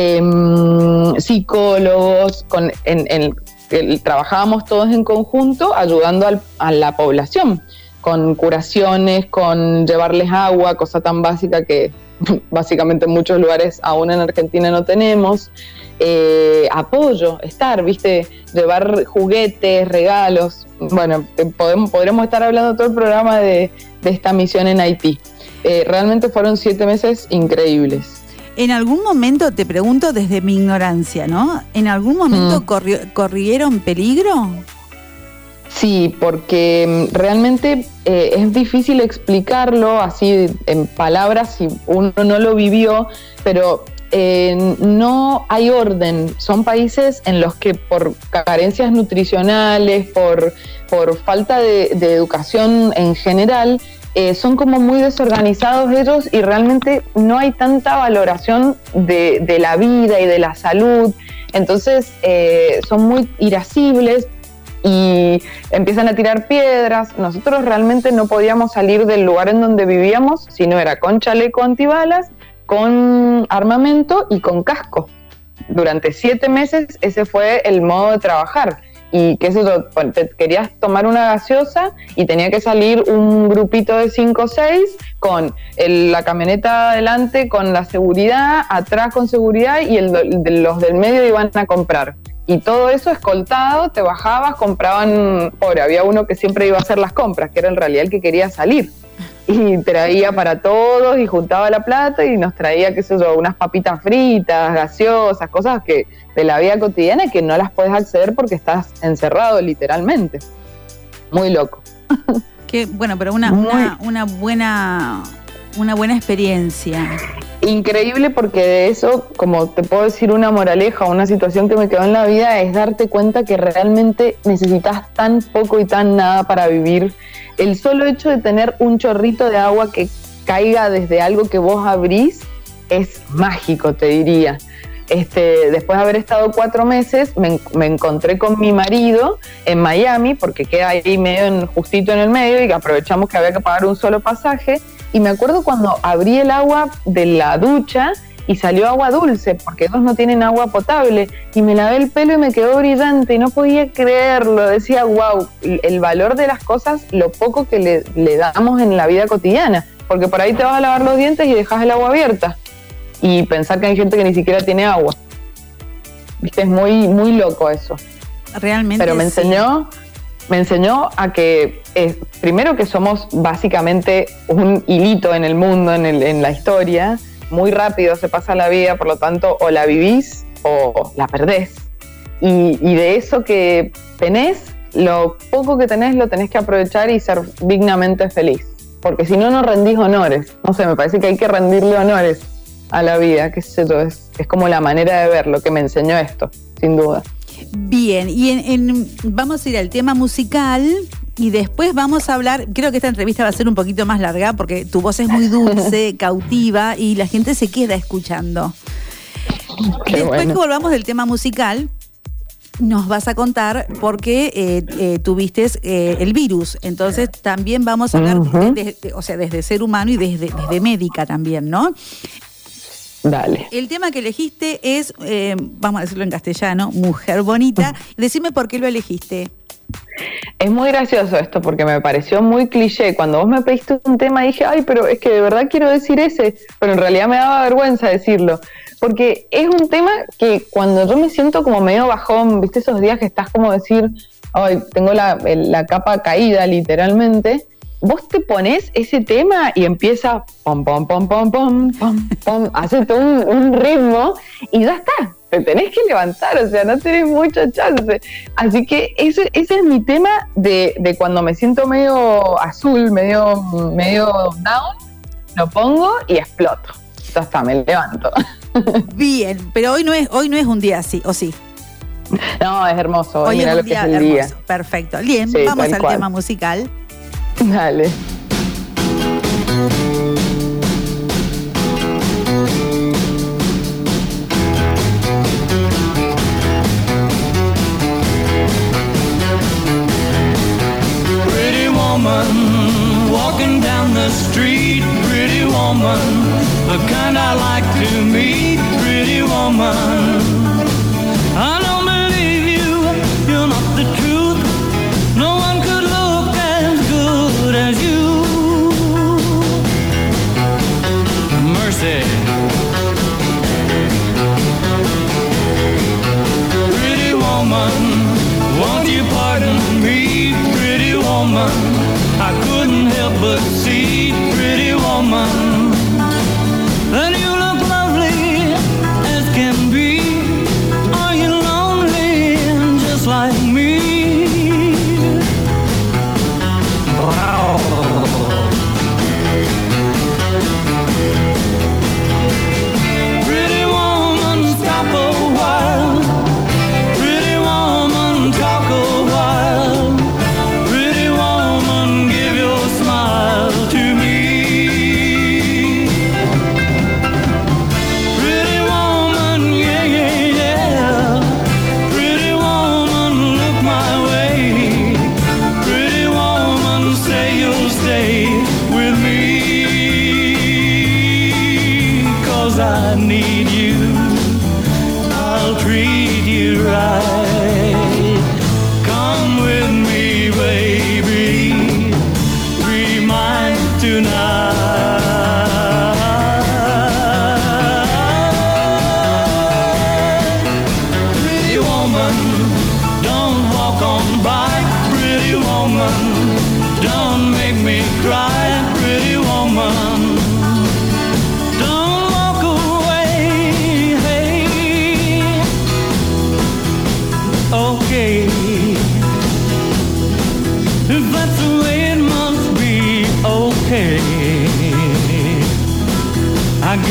psicólogos, trabajábamos todos en conjunto ayudando a la población, con curaciones, con llevarles agua, cosa tan básica que básicamente en muchos lugares aún en Argentina no tenemos, apoyo, llevar juguetes, regalos. Bueno, podremos estar hablando todo el programa de esta misión en Haití. Realmente fueron 7 meses increíbles. En algún momento, te pregunto desde mi ignorancia, ¿no? ¿En algún momento corrieron peligro? Sí, porque realmente es difícil explicarlo así en palabras si uno no lo vivió, pero no hay orden. Son países en los que por carencias nutricionales, por falta de educación en general, son como muy desorganizados ellos, y realmente no hay tanta valoración de la vida y de la salud. Entonces son muy irascibles y empiezan a tirar piedras. Nosotros realmente no podíamos salir del lugar en donde vivíamos si no era con chaleco antibalas, con armamento y con casco. Durante 7 meses ese fue el modo de trabajar. y qué sé yo, te querías tomar una gaseosa y tenía que salir un grupito de 5 o 6 con la camioneta adelante con la seguridad, atrás con seguridad y los del medio iban a comprar. Y todo eso escoltado, te bajabas, compraban, había uno que siempre iba a hacer las compras, que era en realidad el que quería salir. Y traía para todos y juntaba la plata y nos traía, qué sé yo, unas papitas fritas, gaseosas, cosas que de la vida cotidiana que no las puedes acceder porque estás encerrado literalmente. Muy loco. Qué bueno, pero una buena experiencia. Increíble, porque de eso, como te puedo decir, una moraleja, una situación que me quedó en la vida es darte cuenta que realmente necesitas tan poco y tan nada para vivir. El solo hecho de tener un chorrito de agua que caiga desde algo que vos abrís es mágico, te diría. Después de haber estado 4 meses, me encontré con mi marido en Miami, porque queda ahí justito en el medio, y aprovechamos que había que pagar un solo pasaje. Y me acuerdo cuando abrí el agua de la ducha y salió agua dulce, porque ellos no tienen agua potable, y me lavé el pelo y me quedó brillante y no podía creerlo. Decía, wow, el valor de las cosas, lo poco que le damos en la vida cotidiana, porque por ahí te vas a lavar los dientes y dejas el agua abierta y pensar que hay gente que ni siquiera tiene agua. ¿Viste? Es muy, muy loco eso. Realmente. Pero me enseñó a que primero que somos básicamente un hilito en el mundo, en la historia. Muy rápido se pasa la vida, por lo tanto, o la vivís o la perdés. Y de eso que tenés, lo poco que tenés lo tenés que aprovechar y ser dignamente feliz. Porque si no, no rendís honores. No sé, me parece que hay que rendirle honores a la vida, qué sé yo, es como la manera de ver lo que me enseñó esto, sin duda. Bien, y vamos a ir al tema musical y después vamos a hablar, creo que esta entrevista va a ser un poquito más larga porque tu voz es muy dulce, cautiva y la gente se queda escuchando. Después que volvamos del tema musical, nos vas a contar por qué tuviste el virus. Entonces también vamos a hablar desde ser humano y desde médica también, ¿no? Dale. El tema que elegiste es, vamos a decirlo en castellano, Mujer Bonita. Decime por qué lo elegiste. Es muy gracioso esto porque me pareció muy cliché. Cuando vos me pediste un tema dije, ay, pero es que de verdad quiero decir ese, pero en realidad me daba vergüenza decirlo. Porque es un tema que cuando yo me siento como medio bajón, ¿viste? Esos días que estás como decir, ay, tengo la capa caída literalmente. Vos te pones ese tema y empieza pom, pom, pom, pom, pom, pom, pom, hace todo un ritmo y ya está, te tenés que levantar, o sea, no tenés mucha chance. Así que ese es mi tema de cuando me siento medio azul, medio down, lo pongo y exploto. Ya está, me levanto. Bien, pero hoy no es un día así, ¿o sí? No, es hermoso. Hoy mira es lo un que día es el hermoso. día. Perfecto. Bien, Sí, vamos al cual. tema musical. Dale. Pretty woman, walking down the street. Pretty woman, the kind I like to meet. Pretty woman, I don't believe you, you're not the truth. No one could look as good as you. Mercy. Pretty woman, won't you pardon me? Pretty woman, I couldn't help but see. Pretty woman, and you look lovely as can be. Are you lonely just like me? Wow. Pretty woman, stop a while. Pretty woman, talk a while. Pretty woman, give your smile to me.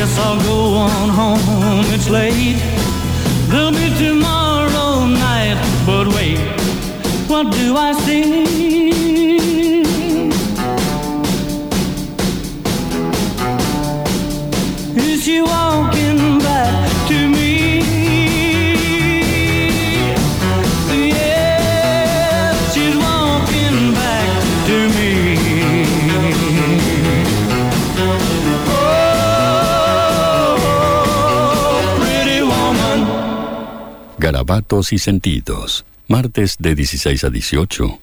guess I'll go on home, it's late. There'll be tomorrow night, but wait, what do I see? Is she walking back to me? Yes, she's walking back to me. Oh, pretty woman. Garabatos y sentidos. Martes de 16 a 18.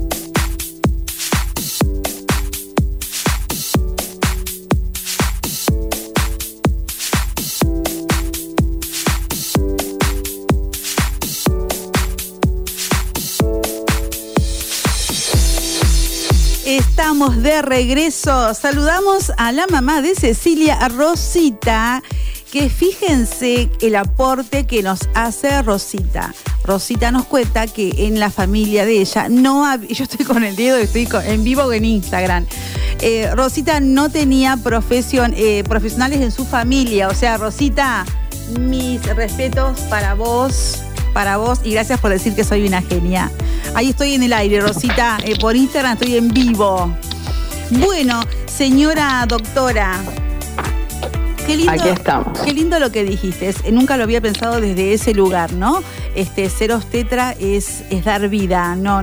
Estamos de regreso. Saludamos a la mamá de Cecilia, a Rosita, que fíjense el aporte que nos hace Rosita. Rosita nos cuenta que en la familia de ella no había, yo estoy con el dedo, en vivo en Instagram. Rosita no tenía profesionales en su familia. O sea, Rosita, mis respetos para vos y gracias por decir que soy una genia. Ahí estoy en el aire, Rosita, por Instagram estoy en vivo. Bueno, señora doctora, qué lindo, aquí estamos. Qué lindo lo que dijiste. Nunca lo había pensado desde ese lugar, ¿no? Ser obstetra es dar vida. No.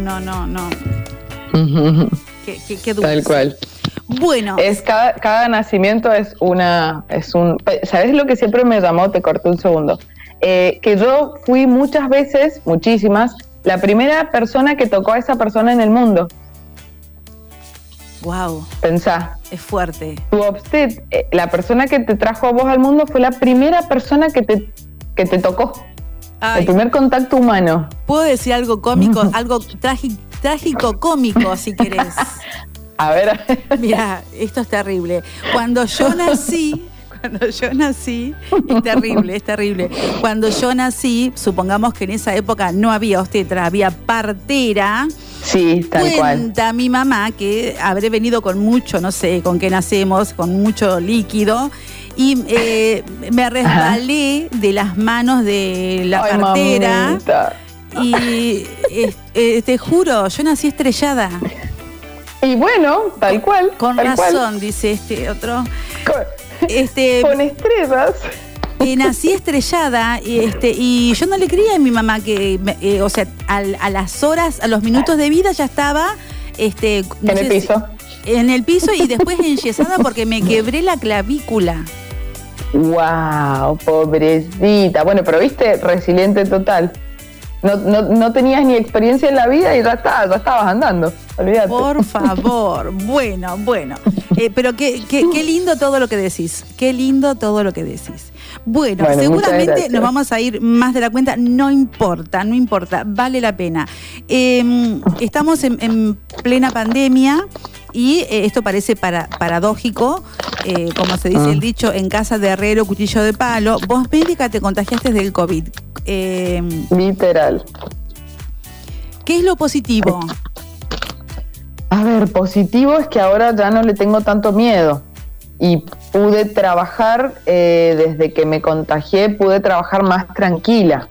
Qué dulce. Tal cual. Bueno. Cada nacimiento es un. ¿Sabes lo que siempre me llamó? Te corté un segundo. Que yo fui muchas veces, muchísimas, la primera persona que tocó a esa persona en el mundo. Wow. Pensá. Es fuerte. Tu obstet, la persona que te trajo a vos al mundo fue la primera persona que te tocó. Ay. El primer contacto humano. ¿Puedo decir algo cómico? Algo trágico cómico, si querés. A ver. Mira, esto es terrible. Cuando yo nací, es terrible. Cuando yo nací, supongamos que en esa época no había obstetra, había partera. Sí, tal cual. Cuenta mi mamá que habré venido con mucho, no sé con qué nacemos, con mucho líquido. Y me resbalé de las manos de la partera. Mamita. Y te juro, yo nací estrellada. Y bueno, tal cual. Con tal razón, cual. Dice este otro. Con estrellas. Nací estrellada y yo no le creía a mi mamá que, o sea, a las horas, a los minutos de vida ya estaba en el piso. En el piso y después enyesada porque me quebré la clavícula. Wow, pobrecita. Bueno, pero viste, resiliente total. No tenías ni experiencia en la vida y ya estabas andando. Olvídate. Por favor. Bueno. Pero qué lindo todo lo que decís. Qué lindo todo lo que decís. Bueno, seguramente nos vamos a ir más de la cuenta. No importa. Vale la pena. Estamos en plena pandemia. Y esto parece paradójico, como se dice el dicho, en casa de herrero, cuchillo de palo. Vos, médica, te contagiaste del COVID. Literal. ¿Qué es lo positivo? A ver, positivo es que ahora ya no le tengo tanto miedo. Y pude trabajar, desde que me contagié, pude trabajar más tranquila.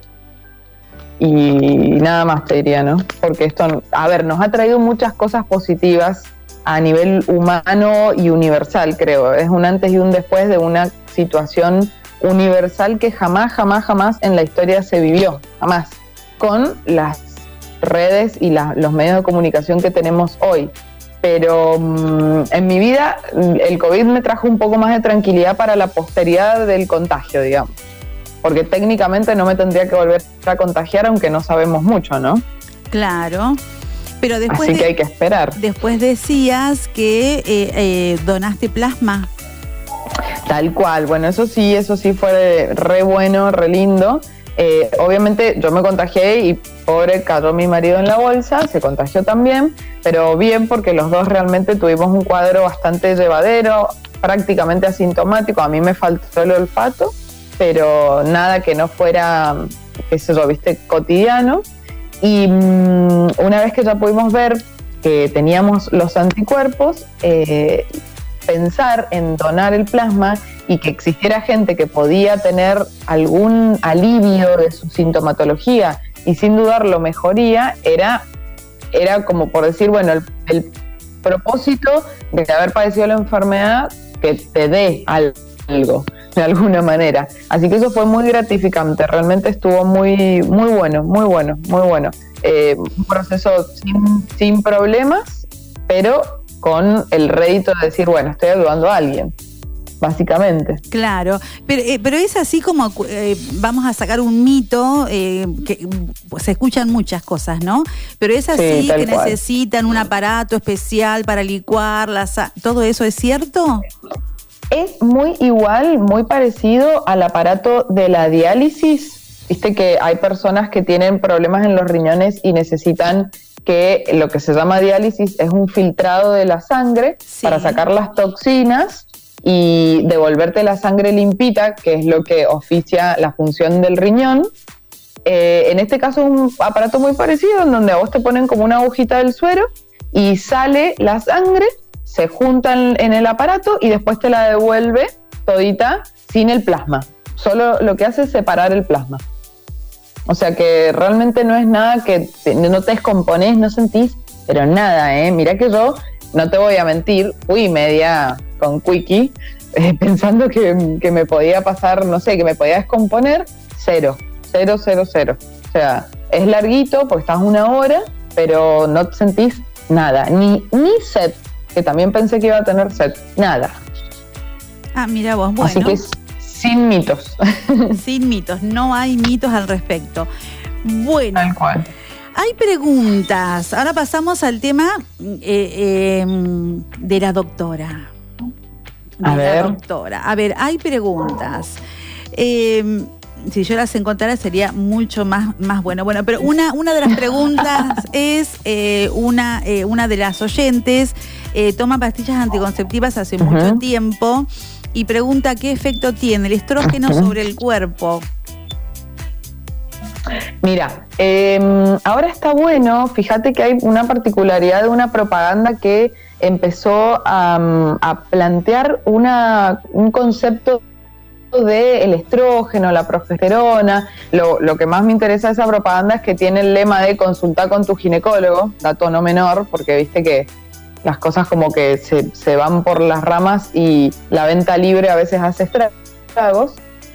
Y nada más te diría, ¿no? Porque esto, a ver, nos ha traído muchas cosas positivas a nivel humano y universal, creo. Es un antes y un después de una situación universal que jamás en la historia se vivió, jamás, con las redes y los medios de comunicación que tenemos hoy. Pero en mi vida el COVID me trajo un poco más de tranquilidad para la posteridad del contagio, digamos. Porque técnicamente no me tendría que volver a contagiar, aunque no sabemos mucho, ¿no? Claro. Pero después así que hay que esperar. Después decías que donaste plasma. Tal cual. Bueno, eso sí fue re bueno, re lindo. Obviamente yo me contagié y pobre cayó mi marido en la bolsa, se contagió también, pero bien porque los dos realmente tuvimos un cuadro bastante llevadero, prácticamente asintomático. A mí me faltó el olfato, pero nada que no fuera, qué sé yo, viste, cotidiano. Y una vez que ya pudimos ver que teníamos los anticuerpos, pensar en donar el plasma y que existiera gente que podía tener algún alivio de su sintomatología y sin dudarlo mejoría, era como por decir, bueno, el propósito de haber padecido la enfermedad que te dé algo de alguna manera. Así que eso fue muy gratificante, realmente estuvo muy bueno. Un proceso sin problemas, pero con el rédito de decir, bueno, estoy ayudando a alguien, básicamente. Claro, pero es así como vamos a sacar un mito, que pues, se escuchan muchas cosas, ¿no? Pero es así, sí, que cual. necesitan un aparato especial para licuar, ¿todo eso es cierto? Es muy igual, muy parecido al aparato de la diálisis. Viste que hay personas que tienen problemas en los riñones y necesitan que lo que se llama diálisis es un filtrado de la sangre para sacar las toxinas y devolverte la sangre limpita, que es lo que oficia la función del riñón. En este caso es un aparato muy parecido, en donde a vos te ponen como una agujita del suero y sale la sangre, se juntan en el aparato y después te la devuelve todita sin el plasma. Solo lo que hace es separar el plasma. O sea que realmente no es nada que no te descomponés, no sentís, pero nada, Mirá que yo, no te voy a mentir, fui media con quickie, pensando que me podía pasar, no sé, que me podía descomponer, cero. O sea, es larguito porque estás 1 hora, pero no sentís nada, ni sed, que también pensé que iba a tener sed, nada. Ah, mira vos, bueno. Así que sin mitos. Sin mitos, no hay mitos al respecto. Bueno. Tal cual. Hay preguntas. Ahora pasamos al tema de la doctora. A ver, hay preguntas. Si yo las encontrara sería mucho más bueno. Bueno, pero una de las preguntas es una de las oyentes toma pastillas anticonceptivas hace mucho tiempo y pregunta qué efecto tiene el estrógeno sobre el cuerpo. Mira, ahora está bueno, fíjate que hay una particularidad de una propaganda que empezó a plantear un concepto del estrógeno, la progesterona. Lo que más me interesa de esa propaganda es que tiene el lema de consultar con tu ginecólogo, dato no menor, porque viste que las cosas como que se van por las ramas y la venta libre a veces hace estragos.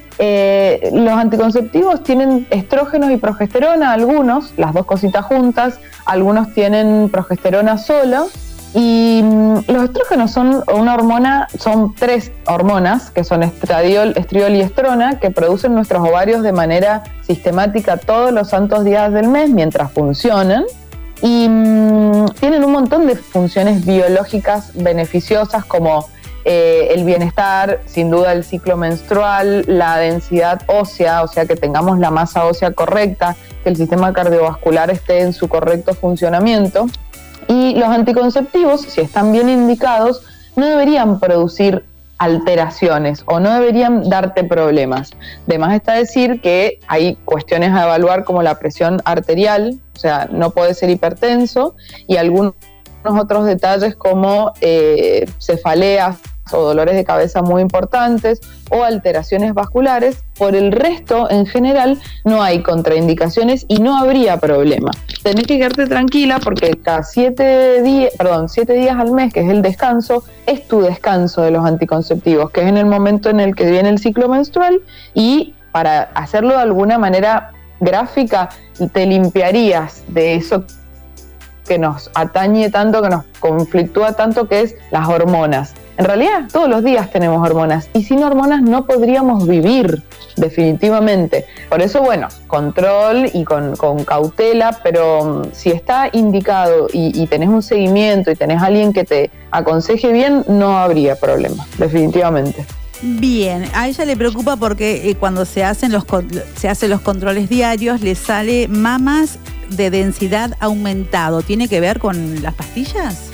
Los anticonceptivos tienen estrógenos y progesterona, algunos, las dos cositas juntas, algunos tienen progesterona solo, y los estrógenos son una hormona, son 3 hormonas, que son estradiol, estriol y estrona, que producen nuestros ovarios de manera sistemática todos los santos días del mes mientras funcionan, y tienen un montón de funciones biológicas beneficiosas como el bienestar, sin duda el ciclo menstrual, la densidad ósea, o sea que tengamos la masa ósea correcta, que el sistema cardiovascular esté en su correcto funcionamiento. Y los anticonceptivos, si están bien indicados, no deberían producir alteraciones o no deberían darte problemas. De más está decir que hay cuestiones a evaluar como la presión arterial, o sea, no puede ser hipertenso, y algunos otros detalles como cefaleas o dolores de cabeza muy importantes o alteraciones vasculares. Por el resto, en general, no hay contraindicaciones y no habría problema. Tenés que quedarte tranquila porque cada 7 días al mes, que es el descanso, es tu descanso de los anticonceptivos, que es en el momento en el que viene el ciclo menstrual, y para hacerlo de alguna manera gráfica, te limpiarías de eso que nos atañe tanto, que nos conflictúa tanto, que es las hormonas. En realidad, todos los días tenemos hormonas y sin hormonas no podríamos vivir, definitivamente. Por eso, bueno, control y con cautela, pero si está indicado y tenés un seguimiento y tenés alguien que te aconseje bien, no habría problema, definitivamente. Bien, a ella le preocupa porque cuando se hacen los controles diarios le sale mamas de densidad aumentado. ¿Tiene que ver con las pastillas?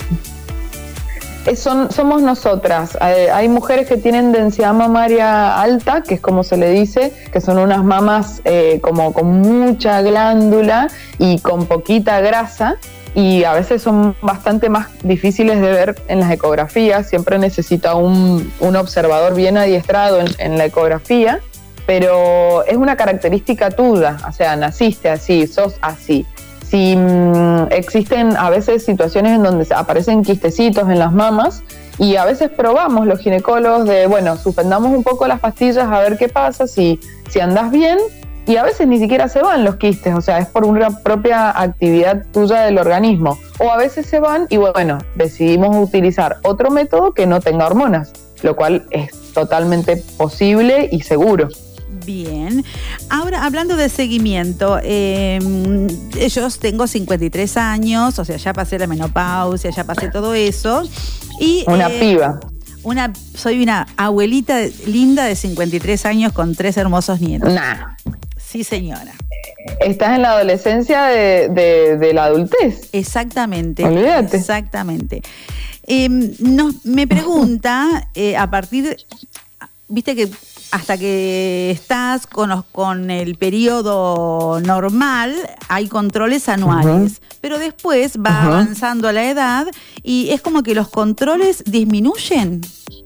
Somos nosotras. Hay mujeres que tienen densidad mamaria alta, que es como se le dice, que son unas mamas como con mucha glándula y con poquita grasa, y a veces son bastante más difíciles de ver en las ecografías. Siempre necesita un observador bien adiestrado en la ecografía, pero es una característica tuya, o sea, naciste así, sos así. Si existen a veces situaciones en donde aparecen quistecitos en las mamas, y a veces probamos los ginecólogos de, bueno, suspendamos un poco las pastillas a ver qué pasa, si andás bien, y a veces ni siquiera se van los quistes, o sea, es por una propia actividad tuya del organismo. O a veces se van y bueno, decidimos utilizar otro método que no tenga hormonas, lo cual es totalmente posible y seguro. Bien. Ahora, hablando de seguimiento, yo tengo 53 años, o sea, ya pasé la menopausia, ya pasé todo eso. Y, una piba. Soy una abuelita linda de 53 años con 3 hermosos nietos. Nah. Sí, señora. Estás en la adolescencia de la adultez. Exactamente. Olvídate. Exactamente. Me pregunta, a partir, viste que hasta que estás con el periodo normal, hay controles anuales, pero después va avanzando la edad y es como que los controles disminuyen.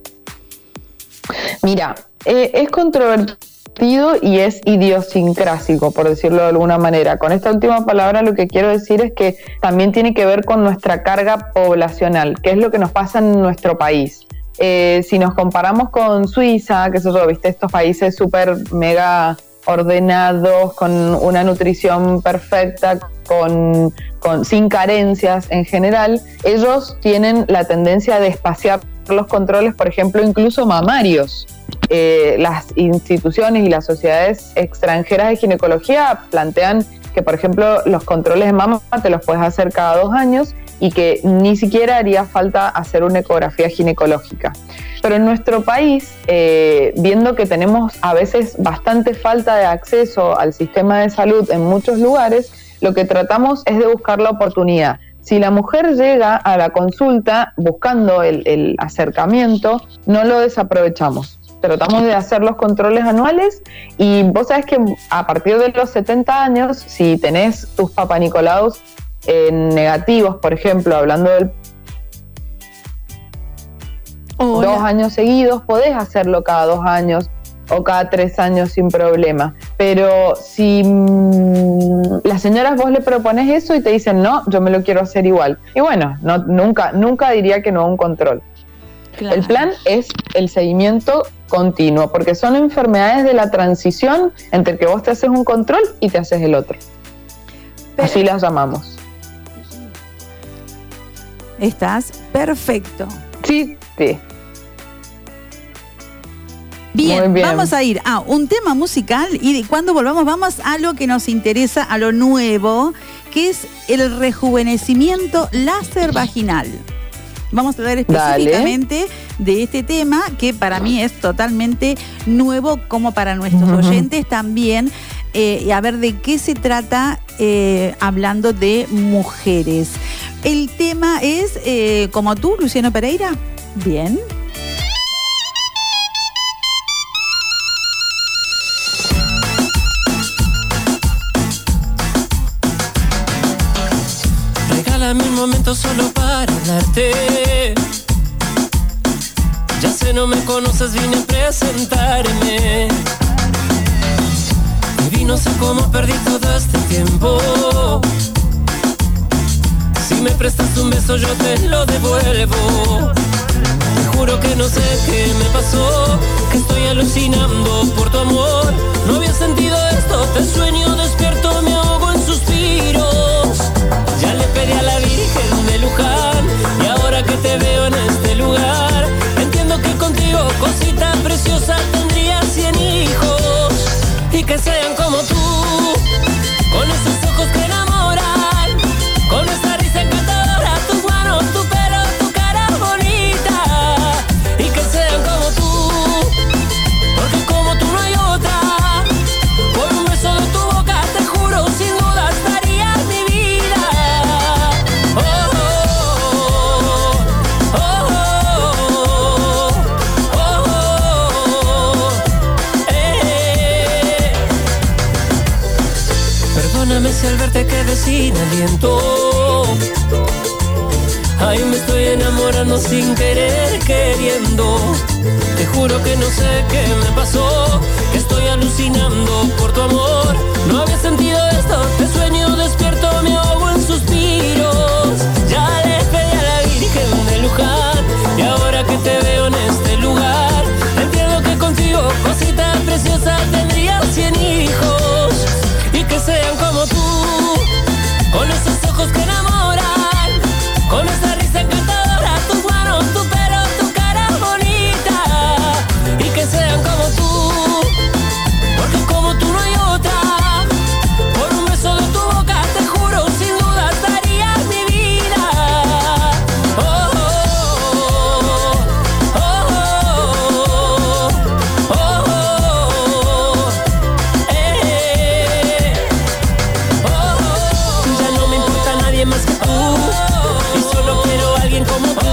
Mira, es controvertido y es idiosincrásico, por decirlo de alguna manera. Con esta última palabra lo que quiero decir es que también tiene que ver con nuestra carga poblacional, que es lo que nos pasa en nuestro país. Si nos comparamos con Suiza, que eso, viste, estos países súper mega ordenados, con una nutrición perfecta, sin carencias en general, ellos tienen la tendencia de espaciar los controles, por ejemplo, incluso mamarios. Las instituciones y las sociedades extranjeras de ginecología plantean que, por ejemplo, los controles de mama te los puedes hacer cada 2 años y que ni siquiera haría falta hacer una ecografía ginecológica. Pero en nuestro país, viendo que tenemos a veces bastante falta de acceso al sistema de salud en muchos lugares, lo que tratamos es de buscar la oportunidad. Si la mujer llega a la consulta buscando el acercamiento, no lo desaprovechamos. Tratamos de hacer los controles anuales y vos sabés que a partir de los 70 años, si tenés tus papanicolaos negativos, por ejemplo, hablando del 2 años seguidos, podés hacerlo cada 2 años o cada 3 años sin problema. Pero si las señoras vos le propones eso y te dicen no, yo me lo quiero hacer igual. Y bueno, nunca diría que no a un control. Claro. El plan es el seguimiento continuo, porque son enfermedades de la transición entre que vos te haces un control y te haces el otro. Así las llamamos. Estás perfecto. Sí. Bien, vamos a ir a un tema musical y cuando volvamos vamos a lo que nos interesa, a lo nuevo, que es el rejuvenecimiento láser vaginal. Vamos a hablar específicamente de este tema que para mí es totalmente nuevo, como para nuestros oyentes también, y a ver de qué se trata hablando de mujeres. El tema es Como tú, Luciano Pereira. Bien. Regálame un momento solo para hablarte. Ya sé, no me conoces, vine a presentarme. Y no sé cómo perdí todo este tiempo. Si me prestas un beso yo te lo devuelvo. Te juro que no sé qué me pasó, que estoy alucinando por tu amor. No había sentido esto, te sueño despierto, me ahogo en suspiros. Ya le pedí a la Virgen de Luján y ahora que te veo en este lugar, entiendo que contigo, cosita preciosa, tendría 100 hijos y que sean como tú, con esos ojos que enamoran, con esa risa encantadora, tus manos, tu pelo, tu cara bonita, y que sean como tú, porque como tú no hay otra. Por un beso de tu boca te juro sin duda estaría mi vida. Perdóname si al verte quedé sin aliento. Ay, me estoy enamorando sin querer, queriendo. Te juro que no sé qué me pasó, que estoy alucinando por tu amor. No había sentido esto, te sueño despierto, me ahogo en suspiros. Ya le pedí a la Virgen de Luján, y ahora que te veo en este lugar, entiendo que contigo, cosita preciosa, tendría 100 hijos. Y que sean como tú, con esos ojos que enamoran, con esa risa encantadora, tus manos, tu pelo, tu cara bonita. Y que sean como tú, porque como tú no hay otra. Por un beso de tu boca, te juro, sin duda daría mi vida. Oh, oh, oh, oh, oh, Ya no me importa nadie más que tú. Como tú,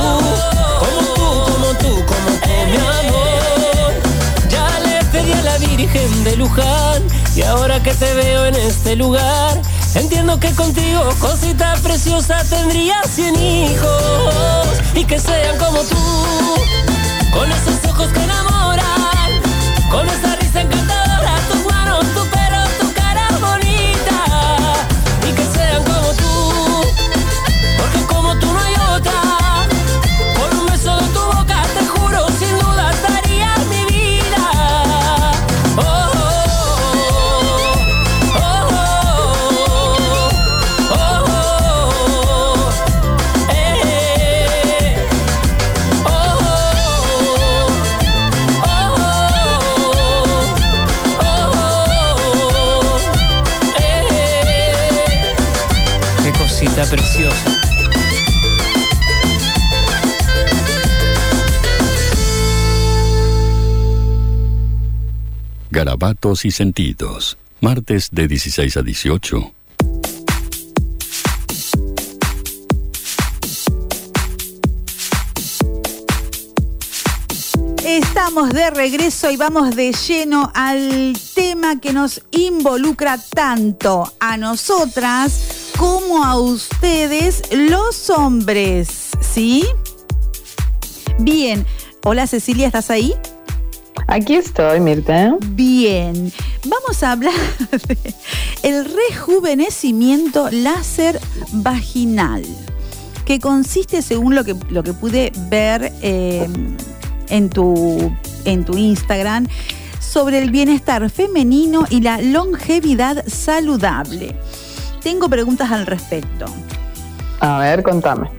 mi amor. Ya le pedí a la Virgen de Luján, y ahora que te veo en este lugar, entiendo que contigo, cosita preciosa, tendría 100 hijos. Y que sean como tú, con esos ojos que enamoran, con esa risa encantadora, tus manos, tu pelo, tu cara bonita. Y que sean como tú, porque como tú no hay otra. Preciosa. Garabatos y sentidos. Martes de 16 a 18. Estamos de regreso y vamos de lleno al tema que nos involucra tanto a nosotras como a ustedes, los hombres, ¿sí? Bien. Hola, Cecilia, ¿estás ahí? Aquí estoy, Mirta. Bien. Vamos a hablar del rejuvenecimiento láser vaginal, que consiste, según lo que pude ver en tu Instagram, sobre el bienestar femenino y la longevidad saludable. Tengo preguntas al respecto. A ver, contame.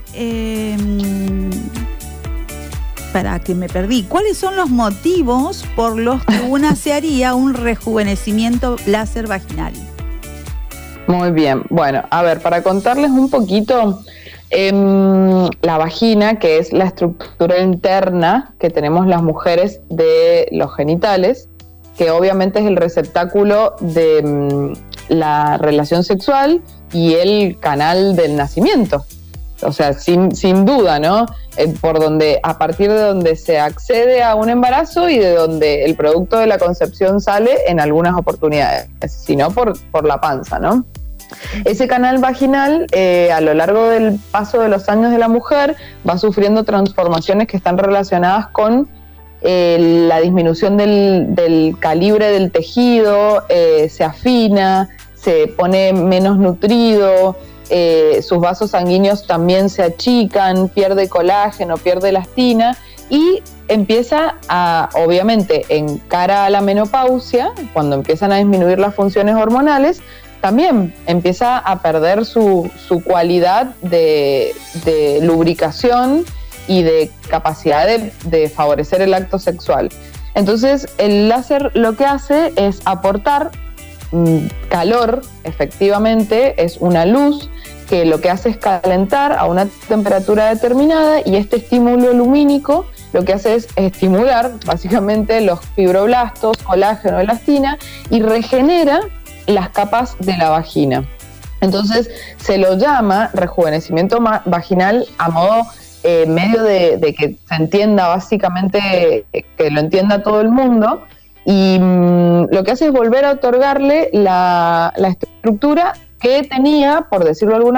Para que me perdí. ¿Cuáles son los motivos por los que una se haría un rejuvenecimiento láser vaginal? Muy bien. Bueno, a ver, para contarles un poquito, la vagina, que es la estructura interna que tenemos las mujeres de los genitales, que obviamente es el receptáculo de la relación sexual y el canal del nacimiento. O sea, sin duda, ¿no? A partir de donde se accede a un embarazo y de donde el producto de la concepción sale en algunas oportunidades, si no por la panza, ¿no? Ese canal vaginal, a lo largo del paso de los años de la mujer, va sufriendo transformaciones que están relacionadas con la disminución del calibre del tejido, se afina, se pone menos nutrido, sus vasos sanguíneos también se achican, pierde colágeno, pierde elastina y empieza obviamente, en cara a la menopausia, cuando empiezan a disminuir las funciones hormonales, también empieza a perder su cualidad de lubricación y de capacidad de favorecer el acto sexual. Entonces, el láser lo que hace es aportar calor, efectivamente, es una luz que lo que hace es calentar a una temperatura determinada, y este estímulo lumínico lo que hace es estimular básicamente los fibroblastos, colágeno, elastina, y regenera las capas de la vagina. Entonces se lo llama rejuvenecimiento vaginal a modo medio de que se entienda básicamente, que lo entienda todo el mundo, y lo que hace es volver a otorgarle la estructura que tenía, por decirlo de alguna manera,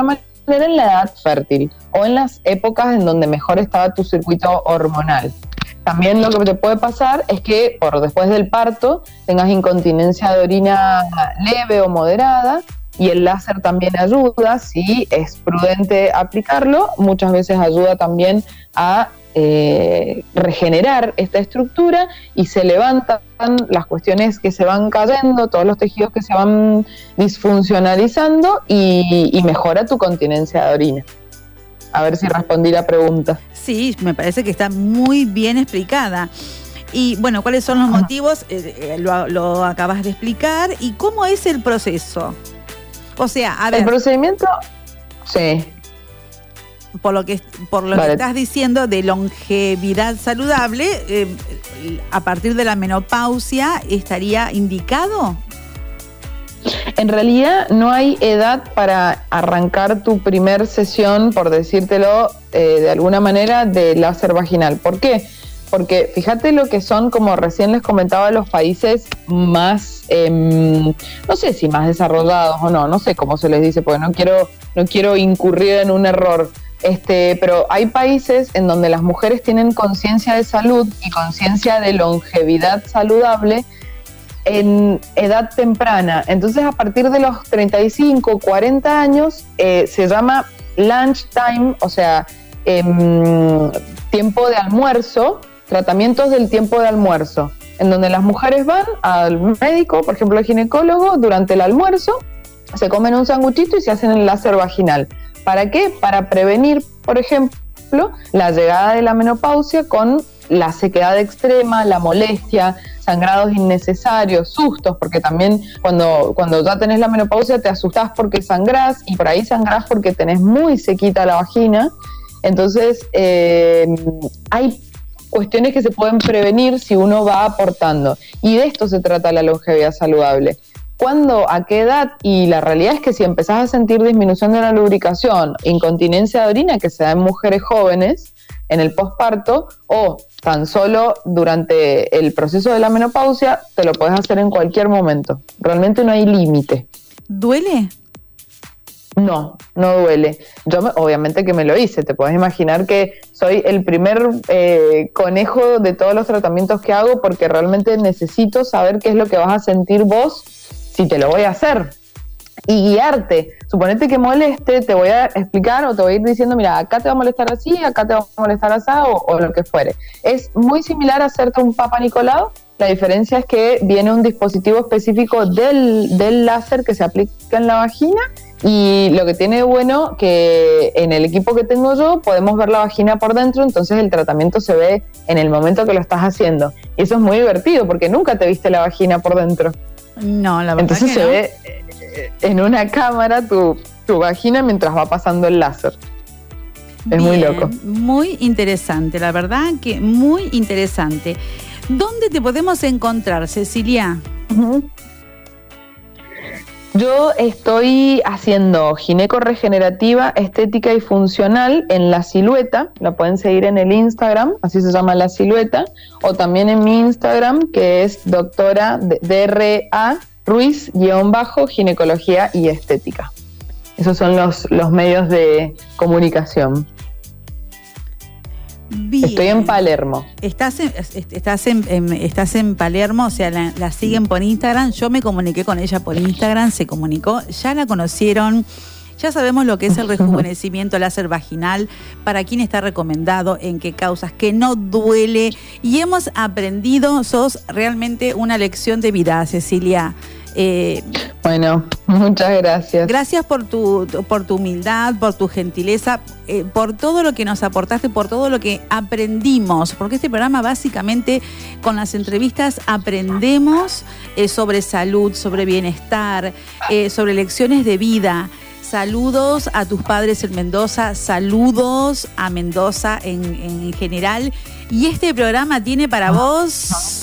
en la edad fértil o en las épocas en donde mejor estaba tu circuito hormonal. También lo que te puede pasar es que después del parto tengas incontinencia de orina leve o moderada, y el láser también ayuda, si es prudente aplicarlo. Muchas veces ayuda también a regenerar esta estructura y se levantan las cuestiones que se van cayendo, todos los tejidos que se van disfuncionalizando y mejora tu continencia de orina. A ver si respondí la pregunta. Sí, me parece que está muy bien explicada. Y bueno, ¿cuáles son los motivos? Lo acabas de explicar. ¿Y cómo es el proceso? O sea, a ver. El procedimiento, sí. Por lo que estás diciendo de longevidad saludable, a partir de la menopausia, ¿estaría indicado? En realidad no hay edad para arrancar tu primer sesión, por decírtelo de alguna manera, de láser vaginal. ¿Por qué? Porque fíjate lo que son, como recién les comentaba, los países más, no sé si más desarrollados o no sé cómo se les dice, porque no quiero incurrir en un error. Pero hay países en donde las mujeres tienen conciencia de salud y conciencia de longevidad saludable en edad temprana. Entonces, a partir de los 35, 40 años, se llama lunch time, o sea, tiempo de almuerzo, tratamientos del tiempo de almuerzo, en donde las mujeres van al médico, por ejemplo al ginecólogo, durante el almuerzo, se comen un sanguchito y se hacen el láser vaginal. ¿Para qué? Para prevenir, por ejemplo, la llegada de la menopausia con la sequedad extrema, la molestia, sangrados innecesarios, sustos, porque también cuando ya tenés la menopausia te asustás porque sangrás, y por ahí sangrás porque tenés muy sequita la vagina. Entonces hay cuestiones que se pueden prevenir si uno va aportando, y de esto se trata la longevidad saludable. ¿Cuándo? ¿A qué edad? Y la realidad es que si empezás a sentir disminución de la lubricación, incontinencia de orina, que se da en mujeres jóvenes en el posparto, o tan solo durante el proceso de la menopausia, te lo puedes hacer en cualquier momento. Realmente no hay límite. ¿Duele? No duele. Yo obviamente que me lo hice. Te puedes imaginar que soy el primer conejo de todos los tratamientos que hago, porque realmente necesito saber qué es lo que vas a sentir vos si te lo voy a hacer y guiarte. Suponete que moleste, te voy a explicar o te voy a ir diciendo, mira, acá te va a molestar así, acá te va a molestar así, o lo que fuere. Es muy similar a hacerte un Papa Nicolau. La diferencia es que viene un dispositivo específico del láser que se aplica en la vagina, y lo que tiene de bueno que en el equipo que tengo yo podemos ver la vagina por dentro, entonces el tratamiento se ve en el momento que lo estás haciendo. Y eso es muy divertido porque nunca te viste la vagina por dentro. No, la verdad. Entonces que se no. ve en una cámara tu vagina mientras va pasando el láser. Es muy loco. Muy interesante, la verdad que muy interesante. ¿Dónde te podemos encontrar, Cecilia? Yo estoy haciendo gineco-regenerativa, estética y funcional en La Silueta. La pueden seguir en el Instagram, así se llama La Silueta, o también en mi Instagram, que es doctora DRA Ruiz-ginecología y estética. Esos son los medios de comunicación. Bien. Estoy en Palermo. Estás en Palermo, o sea, la siguen por Instagram. Yo me comuniqué con ella por Instagram, se comunicó, ya la conocieron. Ya sabemos lo que es el rejuvenecimiento láser vaginal, para quién está recomendado, en qué causas, que no duele. Y hemos aprendido, sos realmente una lección de vida, Cecilia. Bueno, muchas gracias. Gracias por tu humildad, por tu gentileza, por todo lo que nos aportaste, por todo lo que aprendimos, porque este programa básicamente con las entrevistas aprendemos sobre salud, sobre bienestar, sobre lecciones de vida. Saludos a tus padres en Mendoza, saludos a Mendoza en general. Y este programa tiene para vos...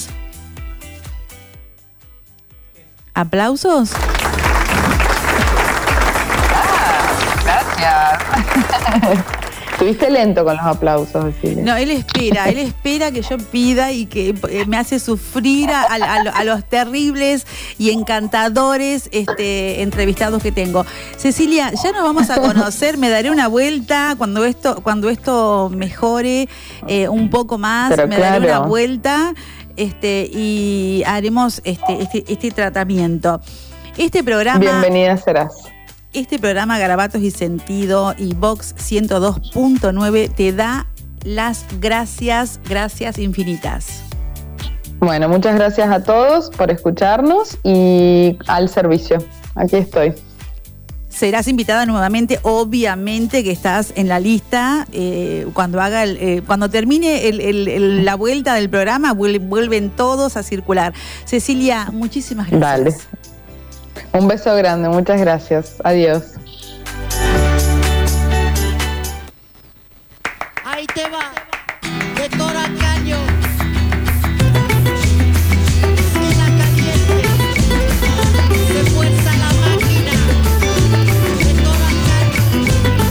¿Aplausos? Gracias. Estuviste lento con los aplausos, Cecilia. No, él espera que yo pida y que me hace sufrir a los terribles y encantadores entrevistados que tengo. Cecilia, ya nos vamos a conocer, me daré una vuelta cuando esto mejore un poco más, Pero me claro, daré una vuelta y haremos este tratamiento. Este programa... Bienvenida serás. Este programa Garabatos y Sentido y Vox 102.9 te da las gracias infinitas. Bueno, muchas gracias a todos por escucharnos y al servicio. Aquí estoy. Serás invitada nuevamente, obviamente que estás en la lista. Cuando termine la vuelta del programa, vuelven todos a circular. Cecilia, muchísimas gracias. Dale. Un beso grande, muchas gracias. Adiós. Ahí te va, de Toracaño. En la caliente, se fuerza la máquina. De Toracaño.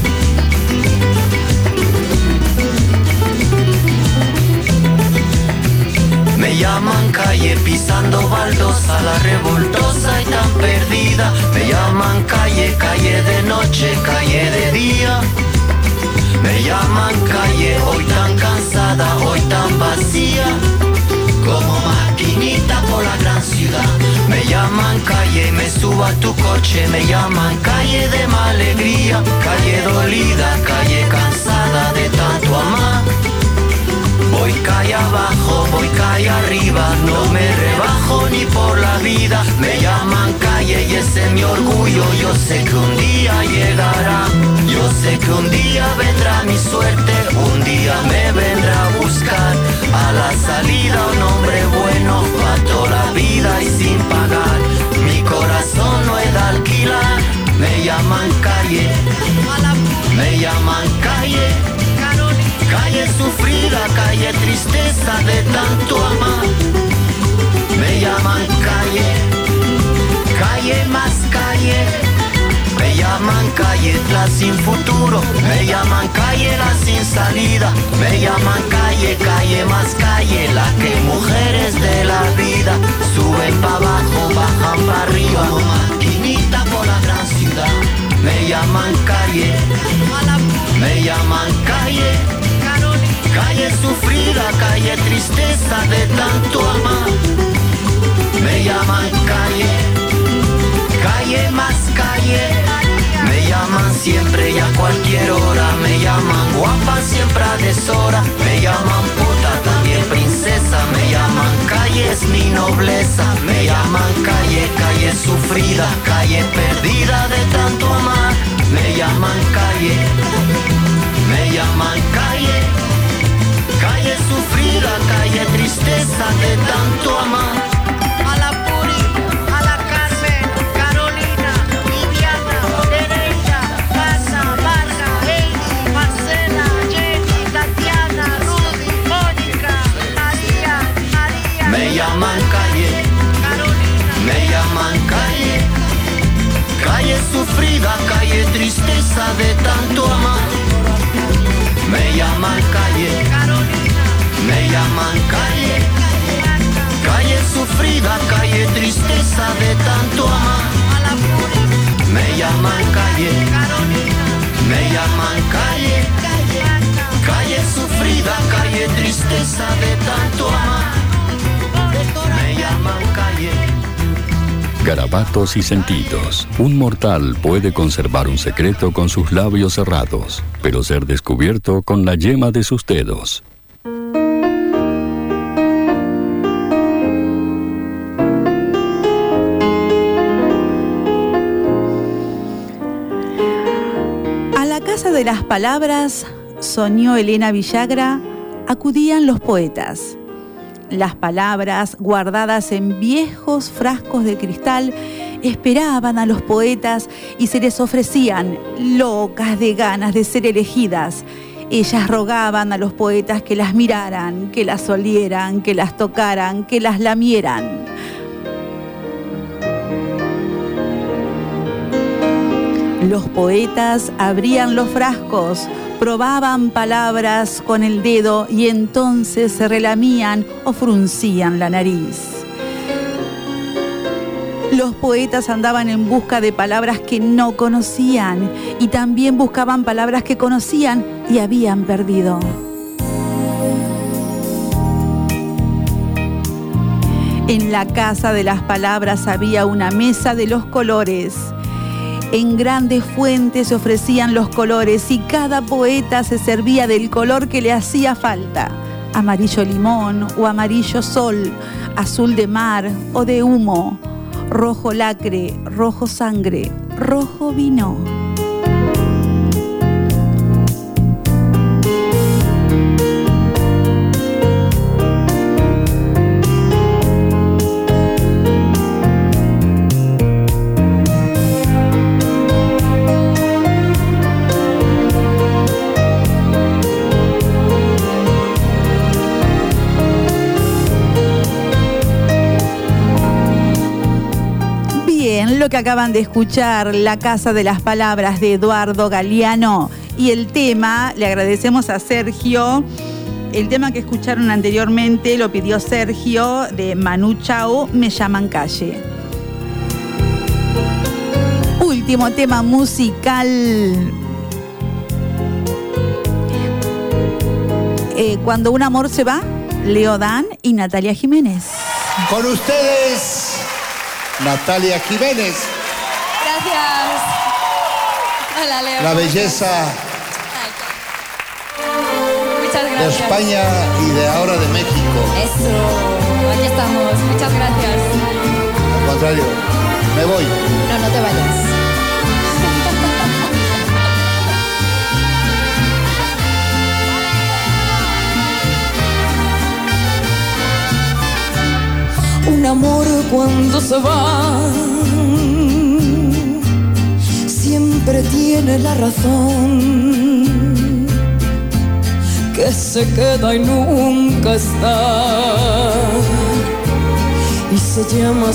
Me llaman calle pisando baldosa, la revoltosa y tan perdida. Me llaman calle, calle de noche, calle de día. Me llaman calle, hoy tan cansada, hoy tan vacía, como maquinita por la gran ciudad. Me llaman calle, me subo a tu coche. Me llaman calle de mala alegría, calle dolida, calle cansada de tanto amar. Voy calle abajo, voy calle arriba, no me rebajo ni por la vida. Me llaman calle y ese es mi orgullo. Yo sé que un día llegará, yo sé que un día vendrá mi suerte. Un día me vendrá a buscar a la salida un hombre bueno para toda la vida y sin pagar. Mi corazón no es de alquilar. Me llaman calle, me llaman calle. Calle sufrida, calle tristeza de tanto amar. Me llaman calle, calle más calle. Me llaman calle la sin futuro. Me llaman calle la sin salida. Me llaman calle, calle más calle. La que mujeres de la vida suben para abajo, bajan para arriba. Maquinita por la gran ciudad. Me llaman calle, me llaman calle. Calle sufrida, calle tristeza de tanto amar. Me llaman calle, calle más calle. Me llaman siempre y a cualquier hora. Me llaman guapa siempre a deshora. Me llaman puta, también princesa. Me llaman calle, es mi nobleza. Me llaman calle, calle sufrida, calle perdida de tanto amar. Me llaman calle, me llaman calle. Calle sufrida, calle tristeza de tanto amar. A la Puri, a la Carmen, Carolina, Viviana, Teresa, Casa, Marga, Heidi, Marcela, Jenny, Tatiana, Rudy, Mónica, María. Me llaman calle, Carolina. me llaman calle. Calle sufrida, calle tristeza de tanto amar. Me llaman calle, me llaman calle. Calle sufrida, calle tristeza de tanto amar. Me llaman calle, me llaman calle. Calle sufrida, calle tristeza de tanto amar. Me llaman calle. Garabatos y sentidos. Un mortal puede conservar un secreto con sus labios cerrados, pero ser descubierto con la yema de sus dedos. A la casa de las palabras, soñó Elena Villagra, acudían los poetas. Las palabras, guardadas en viejos frascos de cristal, esperaban a los poetas y se les ofrecían, locas de ganas de ser elegidas. Ellas rogaban a los poetas que las miraran, que las olieran, que las tocaran, que las lamieran. Los poetas abrían los frascos, Probaban palabras con el dedo y entonces se relamían o fruncían la nariz. Los poetas andaban en busca de palabras que no conocían y también buscaban palabras que conocían y habían perdido. En la casa de las palabras había una mesa de los colores. En grandes fuentes se ofrecían los colores y cada poeta se servía del color que le hacía falta. Amarillo limón o amarillo sol, azul de mar o de humo, rojo lacre, rojo sangre, rojo vino. Lo que acaban de escuchar, La Casa de las Palabras de Eduardo Galeano, y el tema, le agradecemos a Sergio, el tema que escucharon anteriormente lo pidió Sergio de Manu Chao, Me Llaman Calle. Último tema musical. Cuando un amor se va, Leo Dan y Natalia Jiménez. Con ustedes, Natalia Jiménez. Gracias. Hola, Leo. La belleza Muchas de gracias. España y de ahora de México. Eso, aquí estamos. Muchas gracias. Al contrario, me voy. No, no te vayas. Un amor cuando se va siempre tiene la razón, que se queda y nunca está, y se llama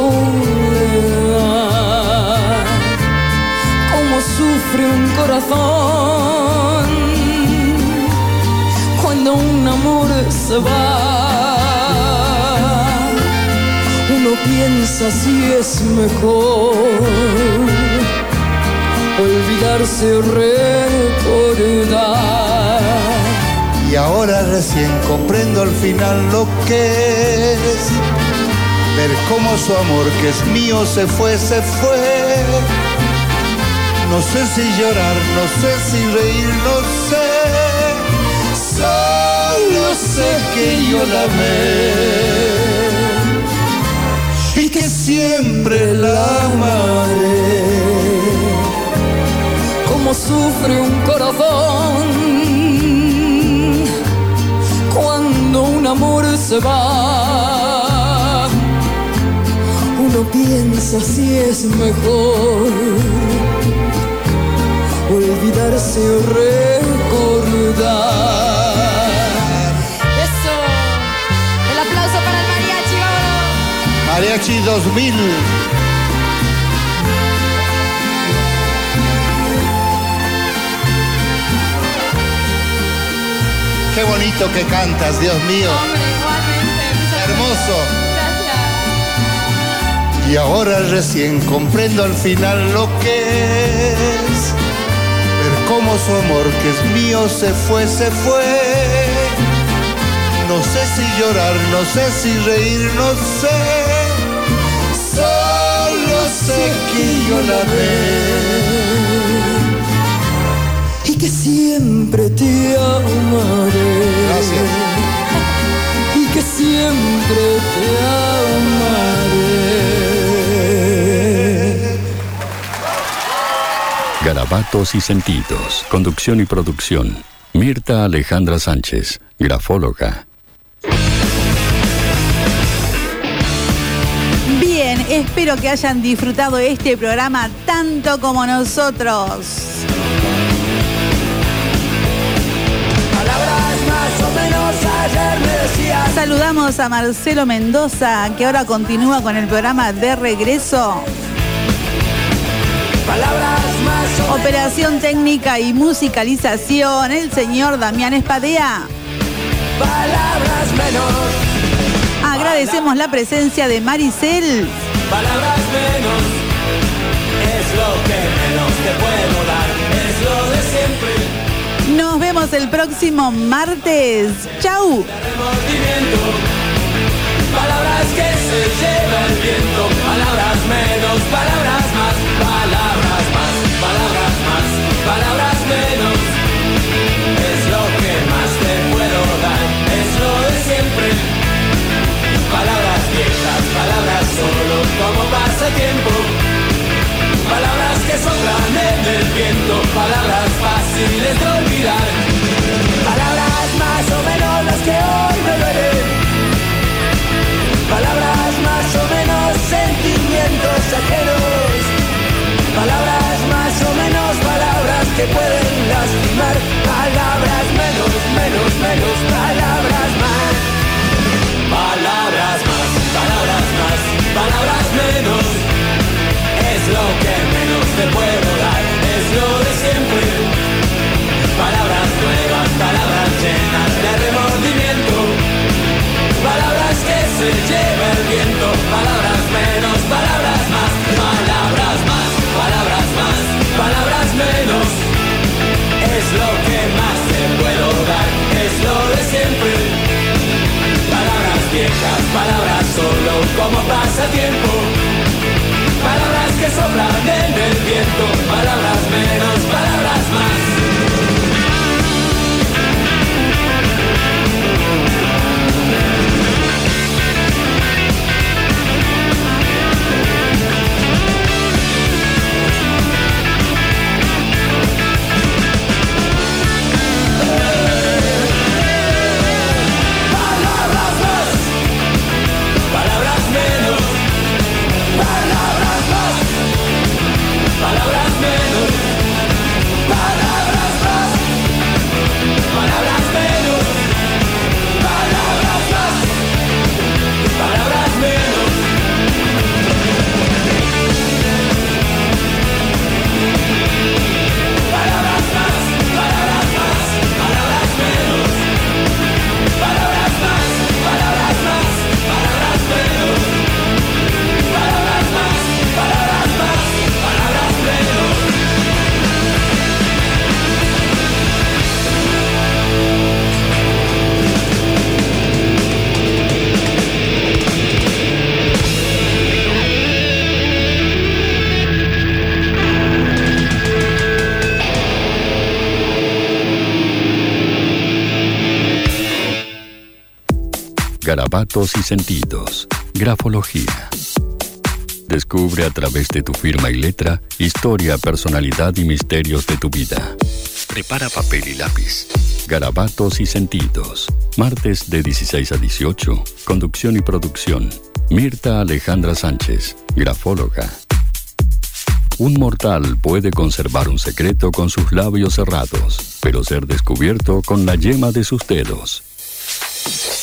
soledad. Como sufre un corazón cuando un amor se va. Uno piensa si es mejor olvidarse o recordar. Y ahora recién comprendo al final lo que es ver cómo su amor que es mío se fue, se fue. No sé si llorar, no sé si reír, no sé. Solo sé que yo la amé y que siempre la amaré. Como sufre un corazón cuando un amor se va. Uno piensa si es mejor olvidarse o recordar. Eso. El aplauso para el mariachi, vámonos. Mariachi 2000. Qué bonito que cantas, Dios mío. Hombre, igualmente. Hermoso. Gracias. Y ahora recién comprendo al final lo que es ver cómo su amor que es mío se fue, se fue. No sé si llorar, no sé si reír, no sé. Solo sé que yo la amé y que siempre te amaré. Gracias. Y que siempre te amaré. Garabatos y sentidos. Conducción y producción. Mirta Alejandra Sánchez, grafóloga. Bien, espero que hayan disfrutado este programa tanto como nosotros. Saludamos a Marcelo Mendoza, que ahora continúa con el programa De Regreso. operación técnica y musicalización, el señor Damián Espadea. Palabras menos. Agradecemos la presencia de Maricel. Palabras menos. Es lo que menos te puedo dar. Es lo de siempre. Nos vemos el próximo martes. ¡Chau! Palabras que se lleva el viento. Palabras menos, palabras más. Palabras más, palabras más. Palabras menos. Es lo que más te puedo dar. Es lo de siempre. Palabras viejas, palabras solo como pasatiempo. Palabras que soplan en el viento. Palabras fáciles de olvidar. Palabras más o menos las que hoy me duelen. Palabras más o menos sentimientos ajenos. Palabras más o menos palabras que pueden lastimar. Palabras menos, menos, menos. Palabras más. Palabras más, palabras más. Palabras menos. Es lo que menos te puedo dar. Es lo de siempre. Palabras nuevas, palabras llenas de remordimiento. Palabras que se lleva el viento. Palabras menos, palabras más. Palabras más, palabras más. Palabras menos. Es lo que más te puedo dar. Es lo de siempre. Palabras viejas, palabras solo como pasatiempo. Palabras que soplan en el viento. Palabras menos, palabras más. Palabras menos, palabras más, palabras menos, palabras más, palabras menos. Palabras más, palabras más, palabras menos, palabras más, palabras más, palabras menos, palabras más, palabras más. Garabatos y sentidos. Grafología. Descubre a través de tu firma y letra historia, personalidad y misterios de tu vida. Prepara papel y lápiz. Garabatos y sentidos. Martes de 16 a 18. Conducción y producción. Mirta Alejandra Sánchez, grafóloga. Un mortal puede conservar un secreto con sus labios cerrados, pero ser descubierto con la yema de sus dedos.